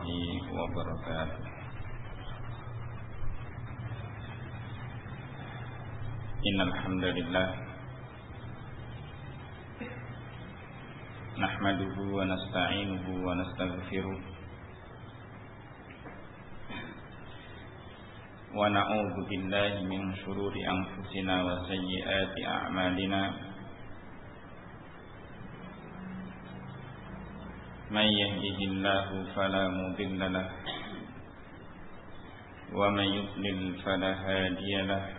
wabarakatuh. Innal hamdalillah nahmaduhu wa nasta'inuhu wa nastaghfiruh wa na'udzu billahi min shururi anfusina wa sayyiati a'malina. Man yahdihillahu fala mudilla lahu wa man yudlil fala hadiya lahu.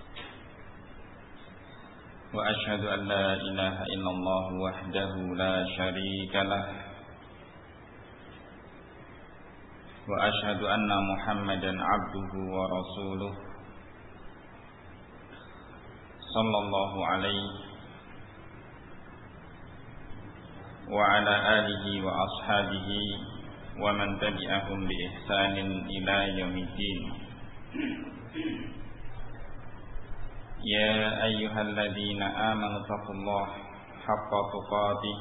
Wa ashhadu an la ilaha illallah wahdahu la syarika lah wa ashhadu anna Muhammadan abduhu wa rasuluh sallallahu alaihi wa ala alihi wa ashabihi wa man tabi'ahum bi ihsanin ila yaumiddin. Ya ayyuhalladzina amanu taqullaha haqqa tuqatih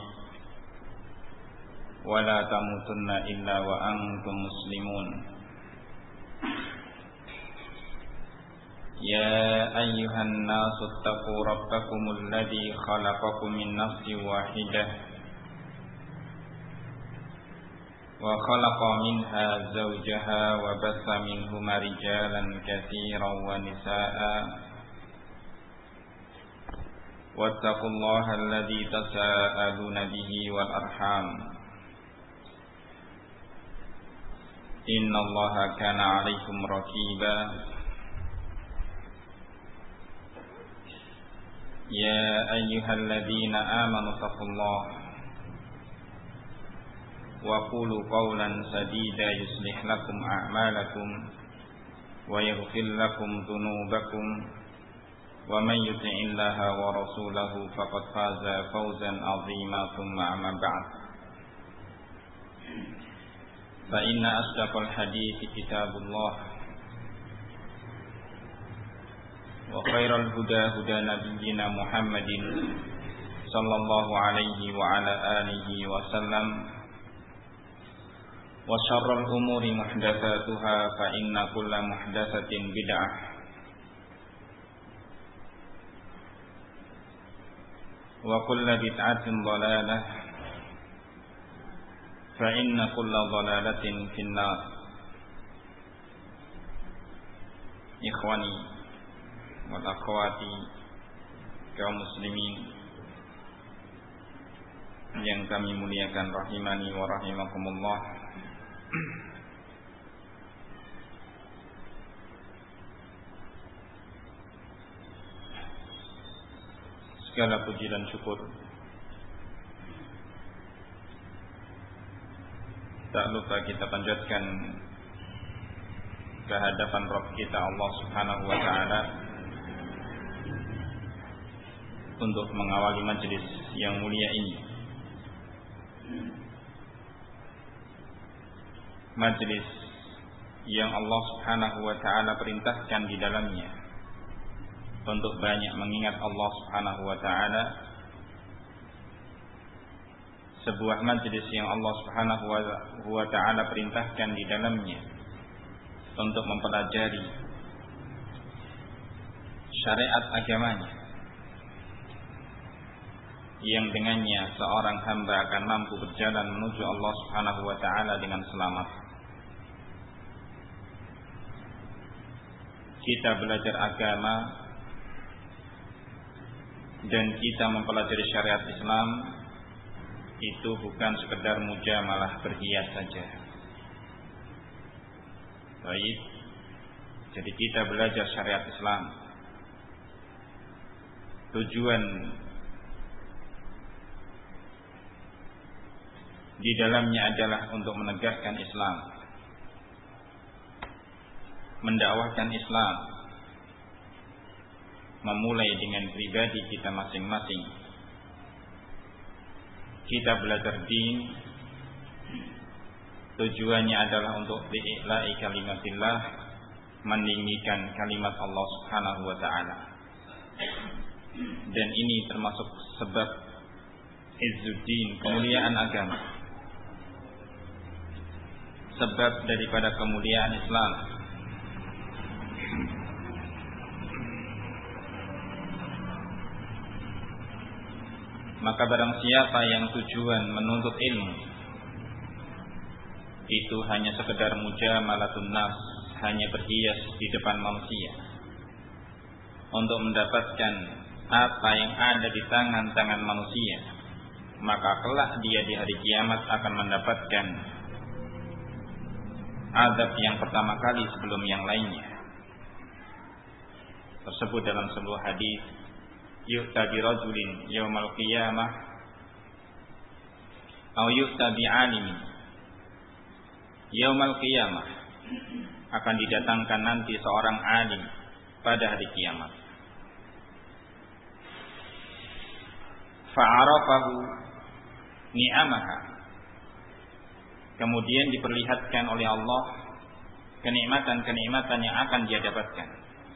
wa la tamutunna illa wa antum muslimun. Ya ayyuhan nasu taqu rabbakumul ladzi khalaqakum min nafsin wahidah wa khalaqa minha zawjaha wa bassa minhuma rijalan katsiran wa nisaa'a wattaqullaha alladzi tasaaluna bihi wal arham innallaha kana 'alaikum raqiba. Ya ayyuhalladzina amanu taqullaha wa qulu qawlan sadida yuslih lakum a'malakum wa yaghfir lakum dhunubakum wa man yuti'illaha wa rasulahu faqad faza fawzan 'azima. Thumma amma ba'd, fa inna asdaqal hadithi kitabullah wa khairal huda huda nabiyyina Muhammadin sallallahu alaihi wa ala alihi wa sallam. Wa syarrul umuri muhdatsatuha fa inna kulla muhdatsatin bid'ah wa kulla bid'atin dhalalah fa inna kulla dhalalatin finnar. Ikhwani wal akhwati kaum muslimin yang kami muliakan rahimani wa rahimakumullah. Segala puji dan syukur tak lupa kita panjatkan ke hadapan Rabb kita Allah Subhanahu wa taala untuk mengawali majelis yang mulia ini, majelis yang Allah Subhanahu wa taala perintahkan di dalamnya untuk banyak mengingat Allah Subhanahu wa taala, sebuah majelis yang Allah Subhanahu wa taala perintahkan di dalamnya untuk mempelajari syariat agamanya yang dengannya seorang hamba akan mampu berjalan menuju Allah Subhanahu wa taala dengan selamat. Kita belajar agama dan kita mempelajari syariat Islam itu bukan sekedar mujamalah berhias saja. Baik, jadi kita belajar syariat Islam, tujuan di dalamnya adalah untuk menegakkan Islam, mendakwahkan Islam, memulai dengan pribadi kita masing-masing. Kita belajar din, tujuannya adalah untuk bi'ila'i kalimatillah, meninggikan kalimat Allah Subhanahu wa taala. Dan ini termasuk sebab izzuddin, kemuliaan agama. sebab daripada kemuliaan Islam. Maka barang siapa yang tujuan menuntut ilmu itu hanya sekedar mujamalatun nas, hanya berhias di depan manusia untuk mendapatkan apa yang ada di tangan-tangan manusia, maka kelak dia di hari kiamat akan mendapatkan azab yang pertama kali sebelum yang lainnya. Tersebut dalam sebuah hadis, yu'ta bi rajulin yaumal qiyamah atau yu'ta bi alimin yaumal qiyamah, akan didatangkan nanti seorang alim pada hari kiamat. Fa'arafahu ni'amaha, kemudian diperlihatkan oleh Allah kenikmatan-kenikmatan yang akan dia dapatkan.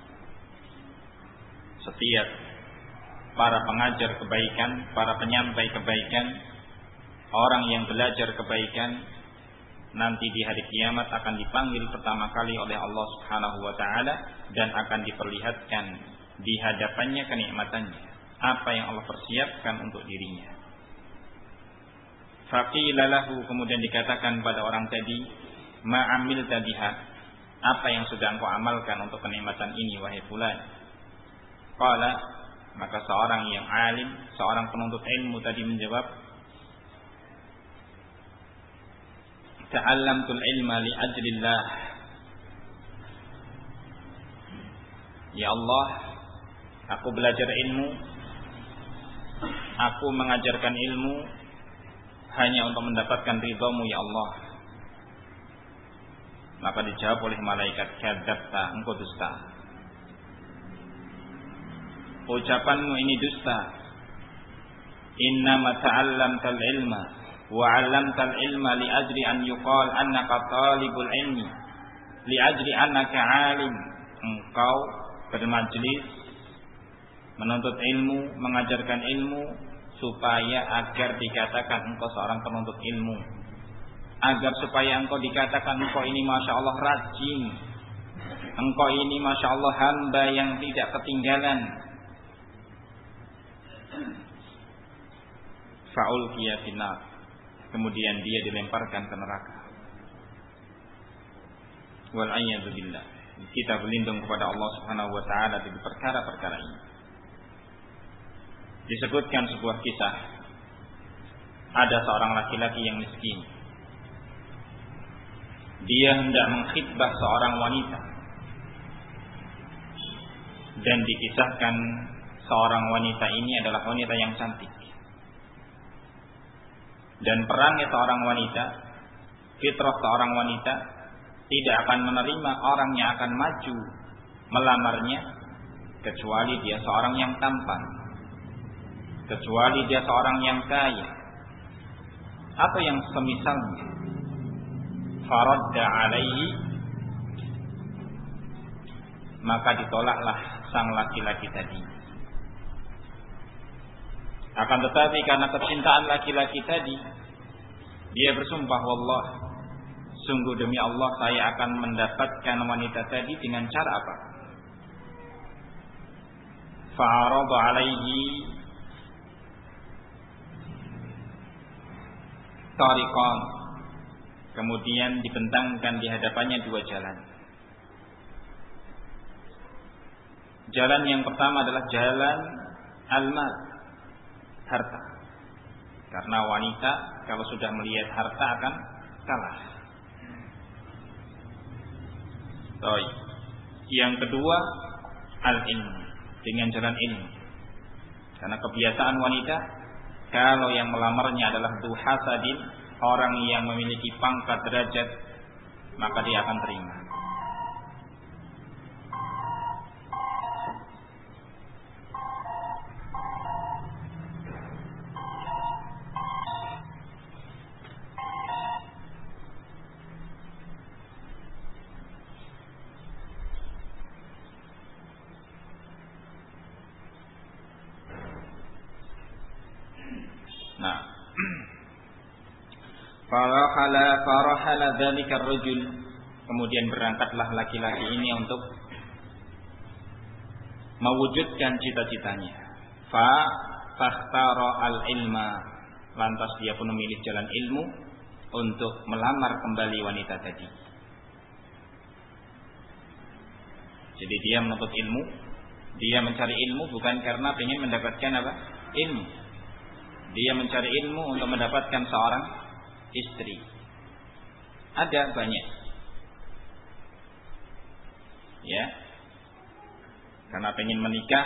Setiap para pengajar kebaikan, para penyampai kebaikan, orang yang belajar kebaikan, nanti di hari kiamat akan dipanggil pertama kali oleh Allah Subhanahu wa taala dan akan diperlihatkan di hadapannya kenikmatannya, apa yang Allah persiapkan untuk dirinya. Faqila lahu, kemudian dikatakan pada orang tadi, ma amilta biha, apa yang sudah engkau amalkan untuk kenikmatan ini wahai fulan? Qala, maka seorang yang alim, seorang penuntut ilmu tadi menjawab, ta'allamtul ilma li ajlillah. Ya Allah, aku belajar ilmu, aku mengajarkan ilmu hanya untuk mendapatkan ridhamu ya Allah. Maka dijawab oleh malaikat, kadzabta, engkau dusta. Ucapanmu ini dusta. Innama ta'allamtal ilma wa 'allamtal ilma li ajri an yuqal annaka talibul ilmi, li ajri annaka 'alim. Engkau bermajlis menuntut ilmu, mengajarkan ilmu supaya agar dikatakan engkau seorang penuntut ilmu, agar supaya engkau dikatakan engkau ini masya Allah rajin, engkau ini masya Allah hamba yang tidak ketinggalan. Fa'ulqiya finnar, kemudian dia dilemparkan ke neraka. Wal a'yadu billah. Kita berlindung kepada Allah Subhanahu wa taala dari perkara-perkara ini. Disebutkan sebuah kisah, ada seorang laki-laki yang miskin. Dia hendak mengkhitbah seorang wanita, dan dikisahkan seorang wanita ini adalah wanita yang cantik. Dan perannya seorang wanita, fitrah seorang wanita, tidak akan menerima orang yang akan maju melamarnya kecuali dia seorang yang tampan, kecuali dia seorang yang kaya, atau yang semisalnya. Faradda alaihi, maka ditolaklah sang laki-laki tadi. Akan tetapi karena kecintaan laki-laki tadi, dia bersumpah, wallah, sungguh demi Allah saya akan mendapatkan wanita tadi dengan cara apa? Fa'arada alaihi tariqan, kemudian dibentangkan di hadapannya dua jalan. Jalan yang pertama adalah jalan al-mal, harta. Karena wanita kalau sudah melihat harta akan kalah. Baik. Yang kedua al-ilm, dengan jalan ilmu. Karena kebiasaan wanita, kalau yang melamarnya adalah du hasadin, orang yang memiliki pangkat derajat, maka dia akan terima. Farahala dzalika ar-rajul, kemudian berangkatlah laki-laki ini untuk mewujudkan cita-citanya. Fakhtara al-ilma, lantas dia pun memilih jalan ilmu untuk melamar kembali wanita tadi. Jadi dia menuntut ilmu, dia mencari ilmu bukan karena ingin mendapatkan apa? Ilmu. Dia mencari ilmu untuk mendapatkan seorang istri. Ada banyak. Ya. Karena ingin menikah,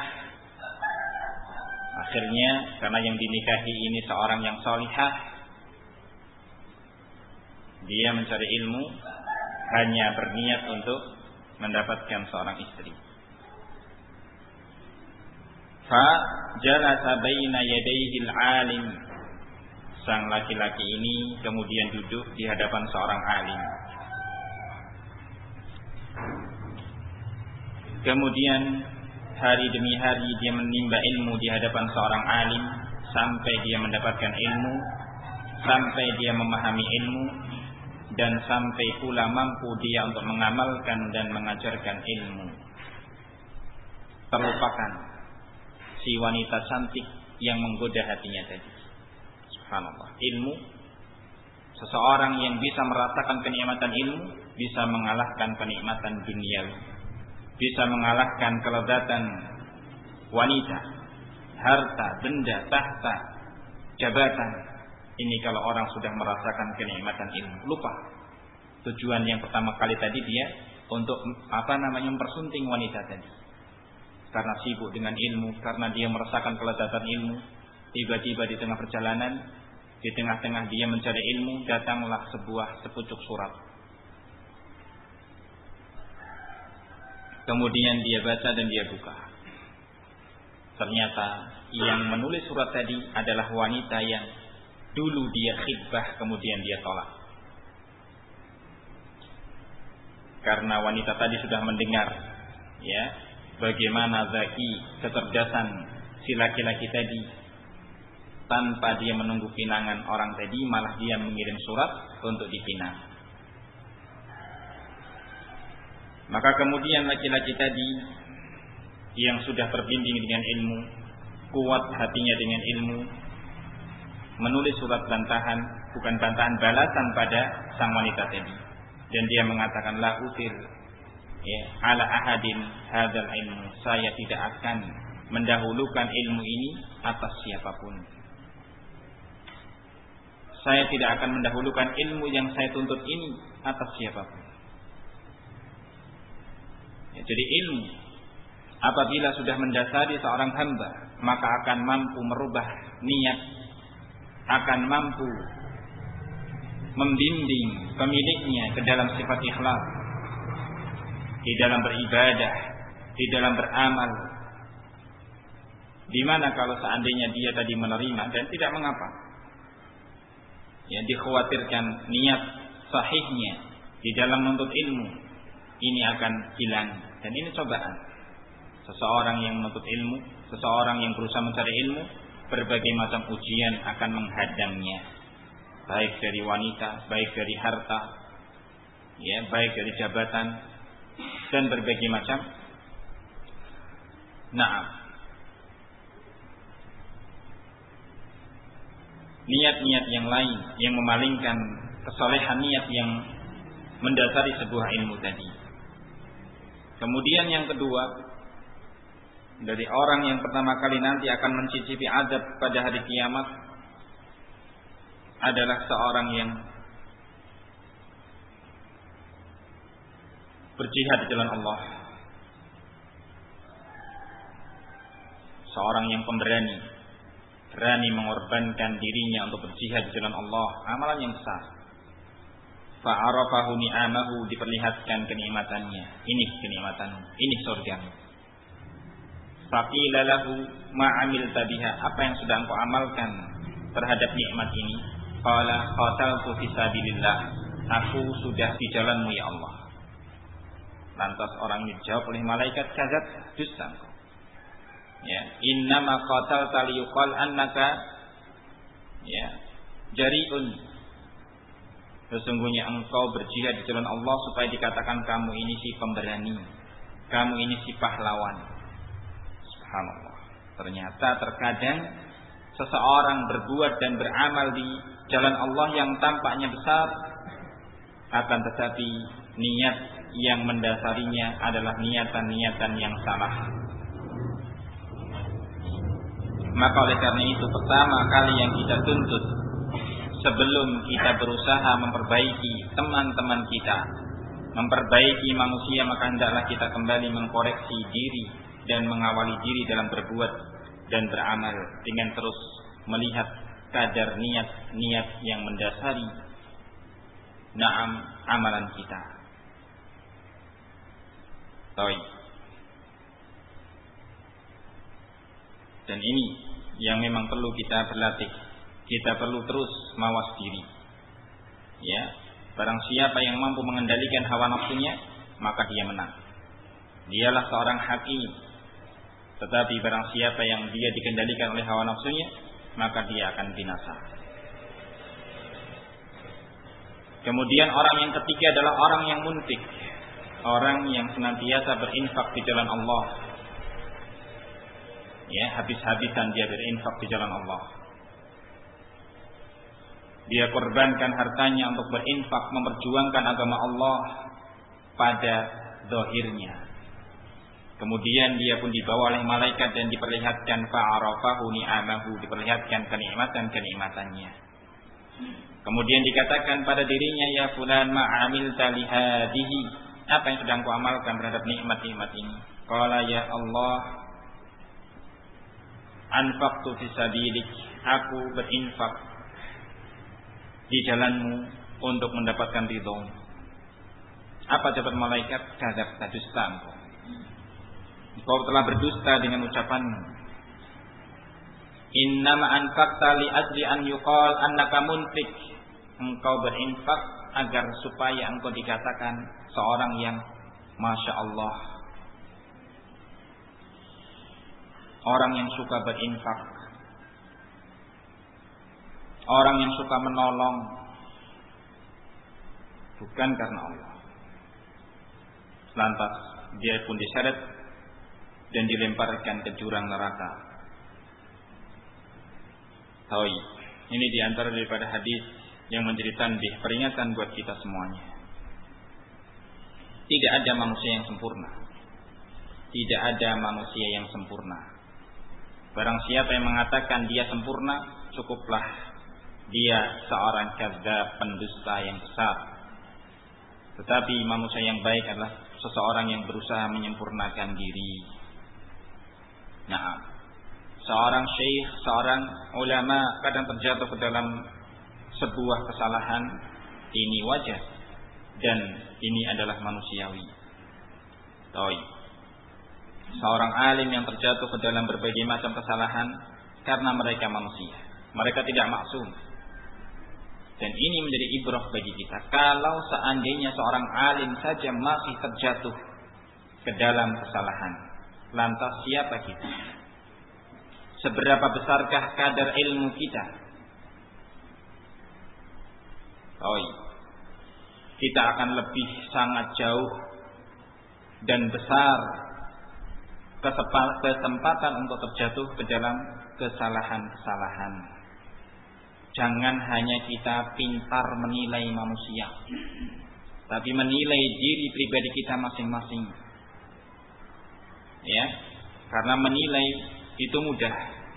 akhirnya karena yang dinikahi ini seorang yang salihah, dia mencari ilmu hanya berniat untuk mendapatkan seorang istri. Fa jalasa baina yadayhi al-alim, sang laki-laki ini kemudian duduk di hadapan seorang alim. Kemudian hari demi hari dia menimba ilmu di hadapan seorang alim sampai dia mendapatkan ilmu, sampai dia memahami ilmu, dan sampai pula mampu dia untuk mengamalkan dan mengajarkan ilmu. Terlupakan si wanita cantik yang menggoda hatinya tadi. Subhanallah. Ilmu, seseorang yang bisa merasakan kenikmatan ilmu bisa mengalahkan kenikmatan duniawi, bisa mengalahkan kelezatan wanita, harta, benda, tahta, jabatan. Ini kalau orang sudah merasakan kenikmatan ilmu, lupa tujuan yang pertama kali tadi dia untuk mempersunting wanita tadi. Karena sibuk dengan ilmu, karena dia merasakan kelezatan ilmu, tiba-tiba di tengah perjalanan, di tengah-tengah dia mencari ilmu, datanglah sepucuk surat. Kemudian dia baca dan dia buka. Ternyata yang menulis surat tadi adalah wanita yang dulu dia khidbah kemudian dia tolak. Karena wanita tadi sudah mendengar, ya, bagaimana zaki, kecerdasan si laki-laki tadi, tanpa dia menunggu pinangan orang tadi, malah dia mengirim surat untuk dipinang. Maka kemudian laki-laki tadi yang sudah terbimbing dengan ilmu, kuat hatinya dengan ilmu, menulis surat bantahan, bukan bantahan, balasan pada sang wanita tadi. Dan dia mengatakan, la utir ala ahadin hadzal ilmu, saya tidak akan mendahulukan ilmu ini atas siapapun. Saya tidak akan mendahulukan ilmu yang saya tuntut ini atas siapapun. Ya, jadi ilmu apabila sudah mendasari seorang hamba, maka akan mampu merubah niat, akan mampu membimbing pemiliknya ke dalam sifat ikhlas, di dalam beribadah, di dalam beramal. Di mana kalau seandainya dia tadi menerima dan tidak mengapa, ya, dikhawatirkan niat sahihnya di dalam menuntut ilmu ini akan hilang. Dan ini cobaan. Seseorang yang menuntut ilmu, seseorang yang berusaha mencari ilmu, berbagai macam ujian akan menghadangnya, baik dari wanita, baik dari harta, ya, baik dari jabatan, dan berbagai macam niat-niat yang lain yang memalingkan kesolehan niat yang mendasari sebuah ilmu tadi. Kemudian yang kedua, dari orang yang pertama kali nanti akan mencicipi azab pada hari kiamat adalah seorang yang berjihad di jalan Allah, seorang yang pemberani, berani mengorbankan dirinya untuk berjihad di jalan Allah, amalan yang besar. Fa'arafahu ni'amahu, diperlihatkan kenikmatannya. Ini kenikmatanmu, ini surgamu. Faqila lahu ma'amilta biha, apa yang sudah engkau amalkan terhadap nikmat ini? Qala qataltu fi sabilillah, aku sudah di jalanmu ya Allah. Lantas orang ini dijawab oleh malaikat, kadzab, dusta engkau. Ya, innama qatalta liyuqal annaka, ya, jari'un Sesungguhnya engkau berjihad di jalan Allah supaya dikatakan kamu ini si pemberani, kamu ini si pahlawan. Subhanallah. Ternyata terkadang seseorang berbuat dan beramal di jalan Allah yang tampaknya besar, akan tetapi niat yang mendasarinya adalah niatan-niatan yang salah. Maka oleh karena itu pertama kali yang kita tuntut sebelum kita berusaha memperbaiki teman-teman kita, memperbaiki manusia, maka hendaklah kita kembali mengkoreksi diri dan mengawali diri dalam berbuat dan beramal dengan terus melihat kadar niat-niat yang mendasari amalan kita. Dan ini yang memang perlu kita berlatih. Kita perlu terus mawas diri. Ya, barang siapa yang mampu mengendalikan hawa nafsunya, maka dia menang. Dialah seorang hakim. Tetapi barang siapa yang dia dikendalikan oleh hawa nafsunya, maka dia akan binasa. Kemudian orang yang ketiga adalah orang yang munfik, orang yang senantiasa berinfak di jalan Allah. Ya, habis-habisan dia berinfak di jalan Allah. Dia korbankan hartanya untuk berinfak, memperjuangkan agama Allah pada zahirnya. Kemudian dia pun dibawa oleh malaikat dan diperlihatkan fa'arafahu ni'amahu, diperlihatkan kenikmatan-kenikmatannya. Kemudian dikatakan pada dirinya, ya fulan ma'amilta lihadihi, apa yang sedang kau amalkan terhadap nikmat-nikmat ini? Qala ya Allah, anfaqtu fi sabilik, aku berinfak di jalanmu untuk mendapatkan ridho. Apa jawaban malaikat? Kadzabta, dusta engkau. Engkau telah berdusta dengan ucapanmu. Innama anfaqta li ajli an yuqal annaka munfik. Engkau berinfak agar supaya engkau dikatakan seorang yang Masya Allah, orang yang suka berinfak, orang yang suka menolong, bukan karena Allah. Lantas dia pun diseret dan dilemparkan ke jurang neraka. Ini diantara daripada hadis yang menjadi tanbih, peringatan buat kita semuanya. Tidak ada manusia yang sempurna. Tidak ada manusia yang sempurna. Barang siapa yang mengatakan dia sempurna, cukuplah dia seorang kadzdzab, pendusta yang besar. Tetapi manusia yang baik adalah seseorang yang berusaha menyempurnakan diri. Seorang syekh, seorang ulama kadang terjatuh ke dalam sebuah kesalahan, ini wajar dan ini adalah manusiawi. Seorang alim yang terjatuh ke dalam berbagai macam kesalahan karena mereka manusia, mereka tidak maksum. Dan ini menjadi ibrah bagi kita. Kalau seandainya seorang alim saja masih terjatuh ke dalam kesalahan, lantas siapa kita? Seberapa besarkah kadar ilmu kita? Kita akan lebih sangat jauh dan besar kesempatan untuk terjatuh ke dalam kesalahan-kesalahan. Jangan hanya kita pintar menilai manusia, tapi menilai diri pribadi kita masing-masing. Ya, karena menilai itu mudah.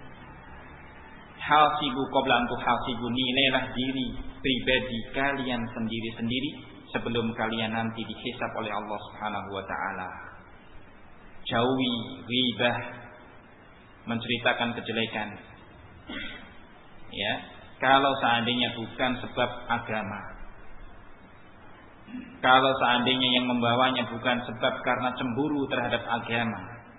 Hasibu qabla an tuhasibu, nilailah diri pribadi kalian sendiri-sendiri sebelum kalian nanti dihisab oleh Allah Subhanahu wa taala. Jauhi ghibah, menceritakan kejelekan. Ya, kalau seandainya bukan sebab agama, kalau seandainya yang membawanya bukan sebab karena cemburu terhadap agama,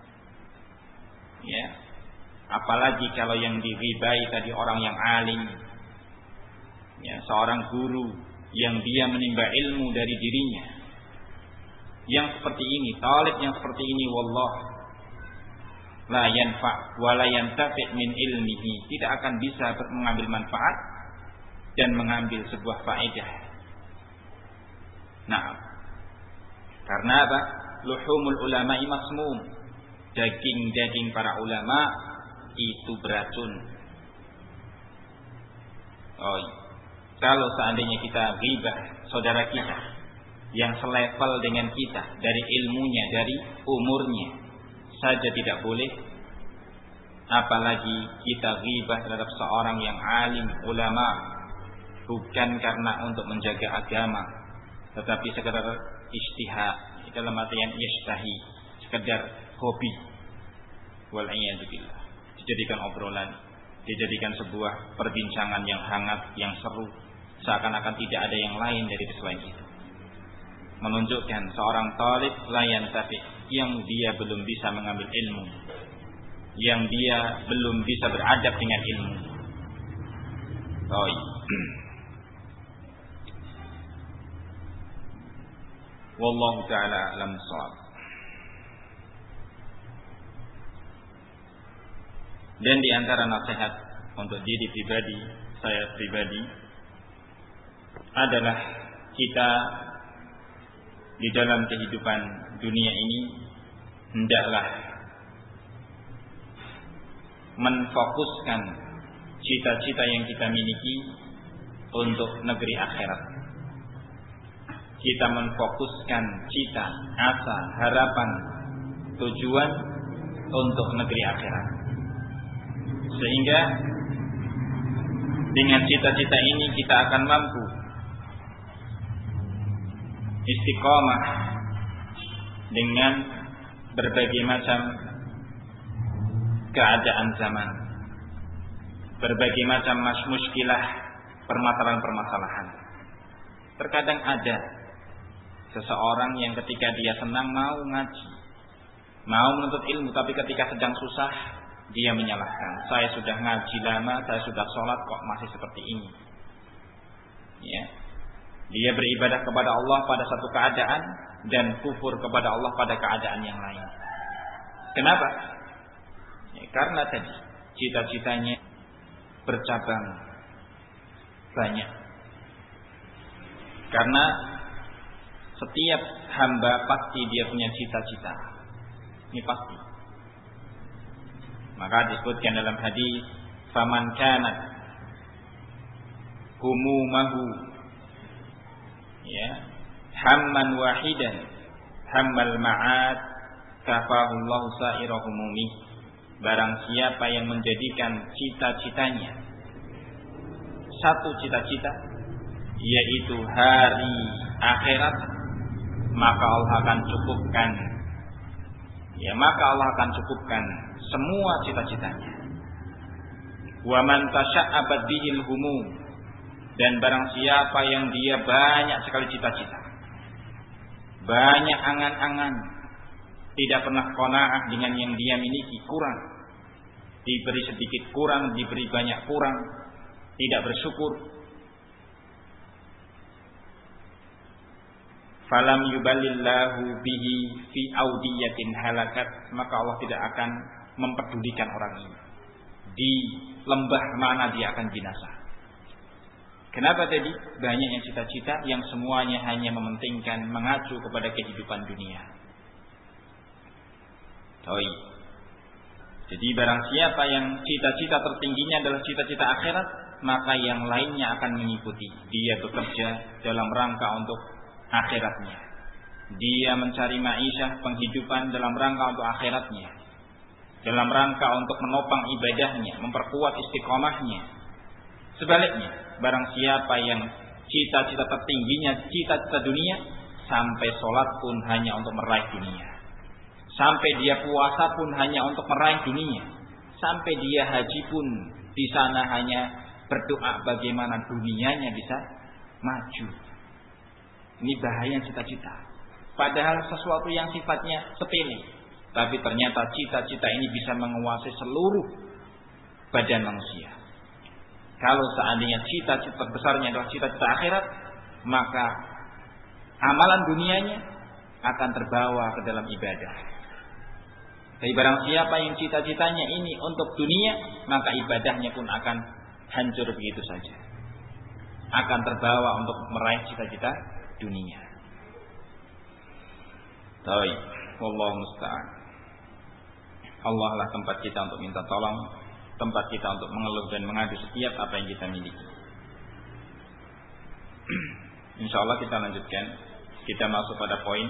ya, apalagi kalau yang dighibai tadi orang yang alim, ya, seorang guru yang dia menimba ilmu dari dirinya, yang seperti ini, talib yang seperti ini, wallah la yanfa' wa la yantafi' min ilmihi, tidak akan bisa mengambil manfaat dan mengambil sebuah faedah Nah, karena apa? Luhumul ulama'i masmum. Daging-daging para ulama itu beracun. Oh, kalau seandainya kita ghibah saudara kita yang selevel dengan kita dari ilmunya, dari umurnya saja tidak boleh, apalagi kita ghibah terhadap seorang yang alim, ulama, bukan karena untuk menjaga agama, tetapi sekedar ijtihad, dalam artian yashtahi, sekedar hobi, wal iyadu billah, dijadikan obrolan, dijadikan sebuah perbincangan yang hangat, yang seru, seakan-akan tidak ada yang lain dari selain itu, menunjukkan seorang talib layan tapi yang dia belum bisa mengambil ilmu, yang dia belum bisa beradab dengan ilmu. Oh, wallahu ta'ala a'lam shawab. Dan di antara nasihat untuk diri pribadi, saya pribadi, adalah kita di dalam kehidupan dunia ini hendaklah menfokuskan cita-cita yang kita miliki untuk negeri akhirat. Kita menfokuskan cita, asa, harapan, tujuan untuk negeri akhirat. Sehingga dengan cita-cita ini kita akan mampu istiqomah dengan berbagai macam keadaan zaman, berbagai macam muskilah, permasalahan-permasalahan. Terkadang ada seseorang yang ketika dia senang mau ngaji, mau menuntut ilmu, tapi ketika sedang susah dia menyalahkan. Saya sudah ngaji lama, saya sudah sholat kok masih seperti ini. Ya. Dia beribadah kepada Allah pada satu keadaan dan kufur kepada Allah pada keadaan yang lain. Kenapa? Ya, karena tadi cita-citanya bercabang banyak. Karena setiap hamba pasti dia punya cita-cita. Ini pasti. Maka disebutkan dalam hadis, faman kanat humumahu, ya, hamman wahidan hammal ma'ad kafahullahu sa'ira humumi. Barang siapa yang menjadikan cita-citanya satu cita-cita, yaitu hari akhirat, maka Allah akan cukupkan, ya, maka Allah akan cukupkan semua cita-citanya. Wa man tasya'abat bihil humum, dan barang siapa yang dia banyak sekali cita-cita, banyak angan-angan, tidak pernah qanaah dengan yang dia miliki, kurang, diberi sedikit kurang, diberi banyak kurang, tidak bersyukur, falam yubalillahu bihi fi audiyatin halakat, maka Allah tidak akan mempedulikan orang ini di lembah mana dia akan binasa. Kenapa tadi? Banyak yang cita-cita yang semuanya hanya mementingkan mengacu kepada kehidupan dunia. Jadi barang siapa yang cita-cita tertingginya adalah cita-cita akhirat, maka yang lainnya akan mengikuti. Dia bekerja dalam rangka untuk akhiratnya. Dia mencari ma'isyah, penghidupan dalam rangka untuk akhiratnya, dalam rangka untuk menopang ibadahnya, memperkuat istiqomahnya. Sebaliknya, barang siapa yang cita-cita tertingginya cita-cita dunia, sampai sholat pun hanya untuk meraih dunia, sampai dia puasa pun hanya untuk meraih dunia, sampai dia haji pun di sana hanya berdoa bagaimana dunianya bisa maju. Ini bahaya cita-cita. Padahal sesuatu yang sifatnya sepele, tapi ternyata cita-cita ini bisa menguasai seluruh badan manusia. Kalau seandainya cita-cita besarnya adalah cita-cita akhirat, maka amalan dunianya akan terbawa ke dalam ibadah. Tapi barang siapa yang cita-citanya ini untuk dunia, maka ibadahnya pun akan hancur begitu saja. Akan terbawa untuk meraih cita-cita dunia. Baik, wallahu musta'an. Allah lah tempat kita untuk minta tolong, tempat kita untuk mengeluh dan mengadu setiap apa yang kita miliki. Insyaallah kita lanjutkan. Kita masuk pada poin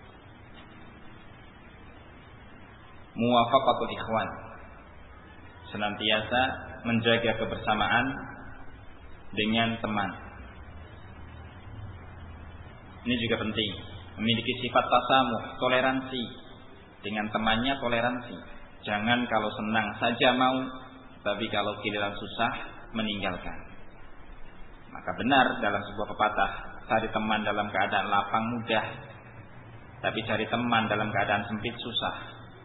muwafaqatul ikhwan. Senantiasa menjaga kebersamaan dengan teman. Ini juga penting. Memiliki sifat tasamuh, toleransi. Dengan temannya toleransi. Jangan kalau senang saja mau, tapi kalau giliran susah meninggalkan. Maka benar dalam sebuah pepatah, cari teman dalam keadaan lapang mudah, tapi cari teman dalam keadaan sempit susah.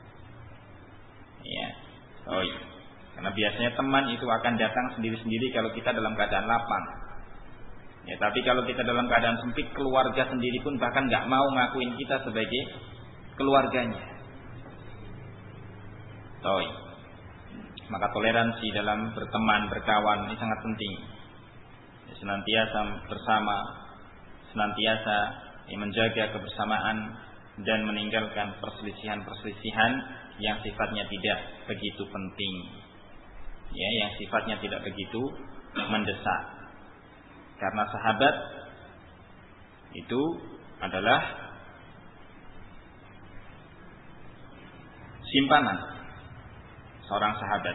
Ya. Oh iya. Karena biasanya teman itu akan datang sendiri-sendiri kalau kita dalam keadaan lapang. Ya, tapi kalau kita dalam keadaan sempit, keluarga sendiri pun bahkan nggak mau ngakuin kita sebagai keluarganya. Oh iya. Maka toleransi dalam berteman, berkawan ini sangat penting. Ya, senantiasa bersama, senantiasa menjaga kebersamaan dan meninggalkan perselisihan-perselisihan yang sifatnya tidak begitu penting. Ya, yang sifatnya tidak begitu mendesak. Karena sahabat itu adalah simpanan seorang sahabat.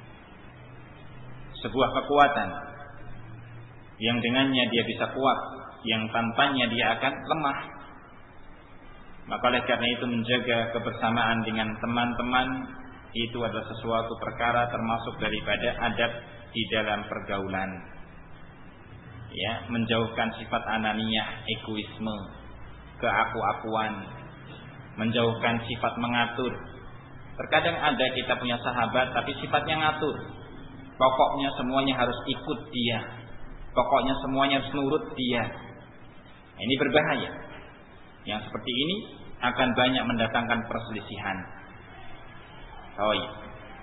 Sebuah kekuatan yang dengannya dia bisa kuat, yang tanpanya dia akan lemah. Maka oleh karena itu menjaga kebersamaan dengan teman-teman itu adalah sesuatu perkara termasuk daripada adab di dalam pergaulan. Ya, menjauhkan sifat ananiyah, egoisme, keaku-akuan, menjauhkan sifat mengatur. Terkadang ada kita punya sahabat tapi sifatnya ngatur. Pokoknya semuanya harus ikut dia. Pokoknya semuanya harus nurut dia. Ini berbahaya. Yang seperti ini akan banyak mendatangkan perselisihan. Oh iya.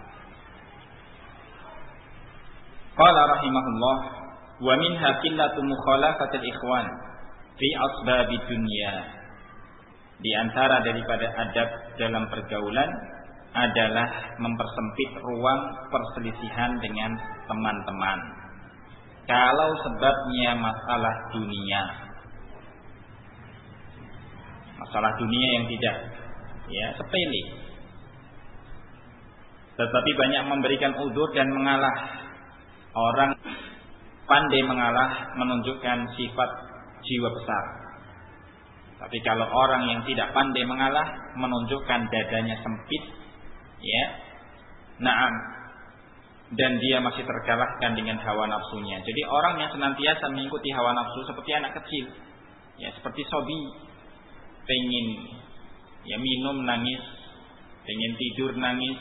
Qala rahimahullah wa minha qillatu mukhalafatil ikhwan fi asbabid dunya. Di antara daripada adab dalam pergaulan adalah mempersempit ruang perselisihan dengan teman-teman. Kalau sebabnya masalah dunia. Masalah dunia yang tidak sepele. Tetapi banyak memberikan udzur dan mengalah. Orang pandai mengalah menunjukkan sifat jiwa besar. Tapi kalau orang yang tidak pandai mengalah menunjukkan dadanya sempit, ya. Naam. Dan dia masih terkalahkan dengan hawa nafsunya. Jadi orang yang senantiasa mengikuti hawa nafsu seperti anak kecil. Ya, seperti sobi. Pengen minum nangis, pengen tidur nangis.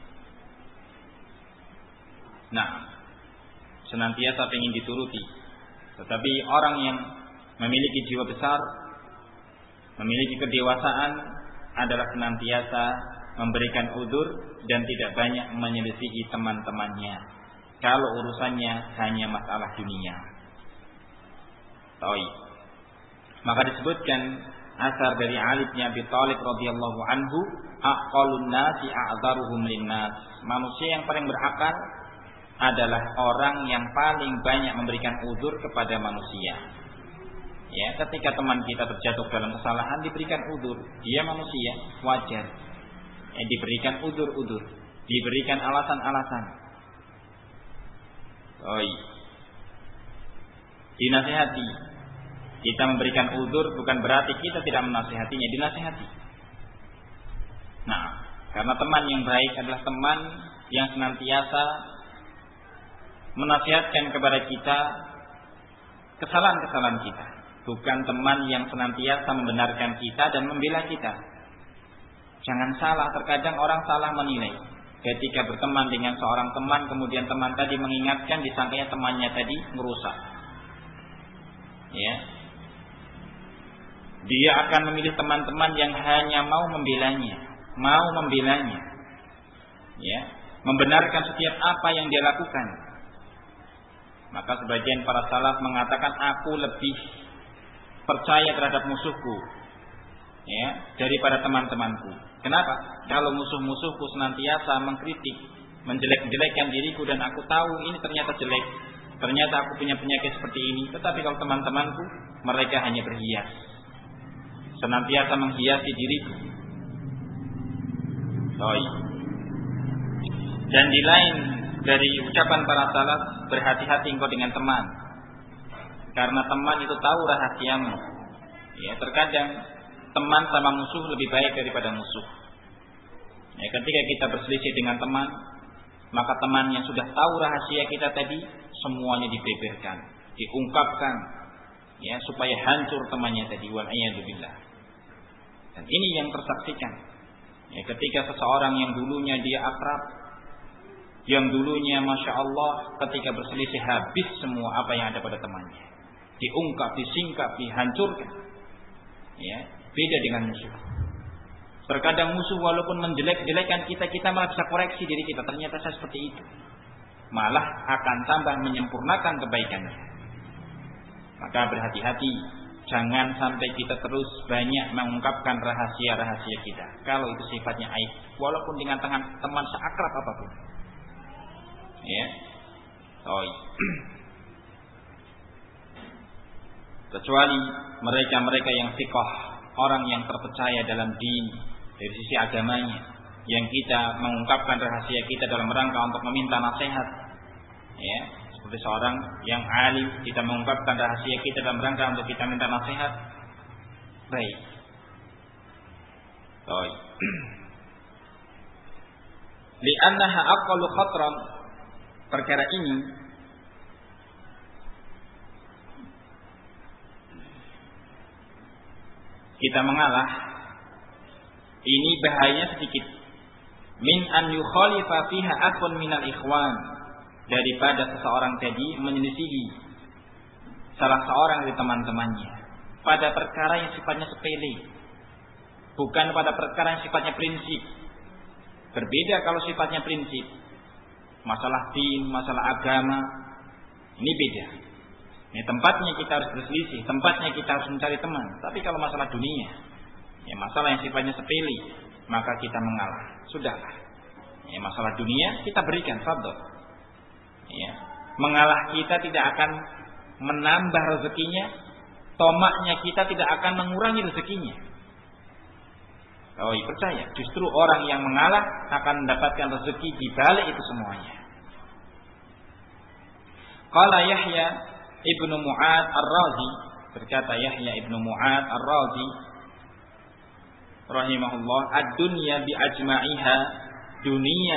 Nah, senantiasa pengen dituruti. Tetapi orang yang memiliki jiwa besar, memiliki kedewasaan adalah senantiasa memberikan udzur dan tidak banyak menyelisihi teman-temannya. Kalau urusannya hanya masalah dunia. Taui. Maka disebutkan asar dari Ali bin Abi Thalib radhiyallahu anhu, aqallun nasi a'dharuhum linnas. Manusia yang paling berakal adalah orang yang paling banyak memberikan udzur kepada manusia. Ya, ketika teman kita terjatuh dalam kesalahan diberikan udzur, dia manusia, wajar. Diberikan udzur-udzur, diberikan alasan-alasan. Dinasihati. Kita memberikan udzur bukan berarti kita tidak menasihatinya, dinasihati. Nah, karena teman yang baik adalah teman yang senantiasa menasihatkan kepada kita kesalahan-kesalahan kita, bukan teman yang senantiasa membenarkan kita dan membela kita. Jangan salah, terkadang orang salah menilai. Ketika berteman dengan seorang teman, kemudian teman tadi mengingatkan, disangkanya temannya tadi merusak. Ya. Dia akan memilih teman-teman yang hanya mau membelanya. Ya, membenarkan setiap apa yang dia lakukan. Maka sebagian para salaf mengatakan, aku lebih percaya terhadap musuhku ya, daripada teman-temanku. Kenapa? Kalau musuh-musuhku senantiasa mengkritik, menjelek-jelekkan diriku dan aku tahu ini ternyata jelek, ternyata aku punya penyakit seperti ini. Tetapi kalau teman-temanku, mereka hanya berhias, senantiasa menghiasi diriku. Dan di lain dari ucapan para salaf, berhati-hati engkau dengan teman, karena teman itu tahu rahasiamu. Ya, terkadang teman sama musuh lebih baik daripada musuh. Ya, ketika kita berselisih dengan teman, maka teman yang sudah tahu rahasia kita tadi semuanya dibeberkan, diungkapkan, ya, supaya hancur temannya tadi. Wal'iyadzubillah. Dan ini yang tersaksikan. Ya, ketika seseorang yang dulunya dia akrab, yang dulunya masya Allah, ketika berselisih habis semua apa yang ada pada temannya, diungkap, disingkap, dihancurkan. Ya, beda dengan musuh. Terkadang musuh walaupun menjelek-jelekan kita, kita malah bisa koreksi diri kita. Ternyata saya seperti itu. Malah akan tambah menyempurnakan kebaikannya. Maka berhati-hati, jangan sampai kita terus banyak mengungkapkan rahasia-rahasia kita. Kalau itu sifatnya aib, walaupun dengan teman seakrab apapun. Ya, kecuali mereka-mereka yang thiqah, orang yang terpercaya dalam din dari sisi agamanya, yang kita mengungkapkan rahasia kita dalam rangka untuk meminta nasihat. Ya, seperti seorang yang alim, kita mengungkapkan rahasia kita dalam rangka untuk kita minta nasihat. Baik. Li'annaha aqallu khatran. Perkara ini kita mengalah, ini bahayanya sedikit. Min an yukhalifa fiha akhun minal ikhwan, daripada seseorang tadi menyelisihi salah seorang dari teman-temannya pada perkara yang sifatnya sepele, bukan pada perkara yang sifatnya prinsip. Berbeda kalau sifatnya prinsip, masalah din, masalah agama, ini beda. Ini tempatnya kita harus berselisih, tempatnya kita harus mencari teman. Tapi kalau masalah dunia, ya masalah yang sifatnya sepele, maka kita mengalah. Sudahlah. Ya, masalah dunia kita berikan, fadhol. Ya, mengalah kita tidak akan menambah rezekinya, tomaknya kita tidak akan mengurangi rezekinya. Percaya, justru orang yang mengalah akan mendapatkan rezeki di balik itu semuanya. Qala Yahya Ibnu Mu'ad Ar-Razi, berkata Yahya Ibnu Mu'ad Ar-Razi rahimahullah, ad-dunya bi ajma'iha, dunia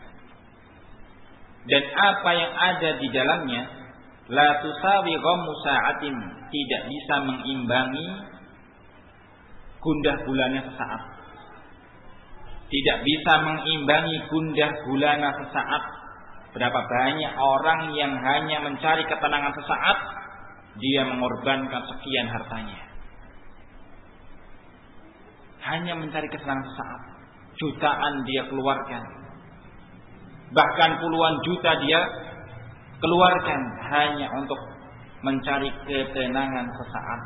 dan apa yang ada di dalamnya, la tusawi ghammu sa'atin, tidak bisa mengimbangi gundah gulana sesaat. Tidak bisa mengimbangi gundah gulana sesaat. Berapa banyak orang yang hanya mencari ketenangan sesaat, dia mengorbankan sekian hartanya. Hanya mencari ketenangan sesaat. Jutaan dia keluarkan. Bahkan puluhan juta dia keluarkan hanya untuk mencari ketenangan sesaat.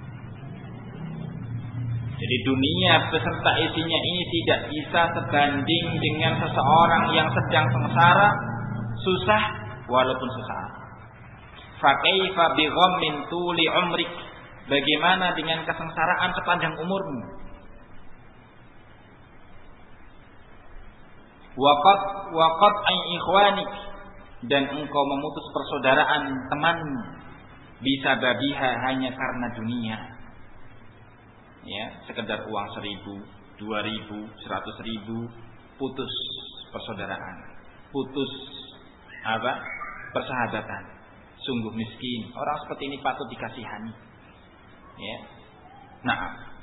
Jadi dunia beserta isinya ini tidak bisa sebanding dengan seseorang yang sedang sengsara, susah walaupun sesaat. Fa kaifa bi ghammin tuli umrik, bagaimana dengan kesengsaraan sepanjang umurmu? Waqat ay ikhwanik, dan engkau memutus persaudaraan temanmu, bisa babiha hanya karena dunia. Ya, sekedar uang 1.000, 2.000, 100.000, putus persaudaraan, putus persahabatan. Sungguh miskin. Orang seperti ini patut dikasihani. Ya. Nah,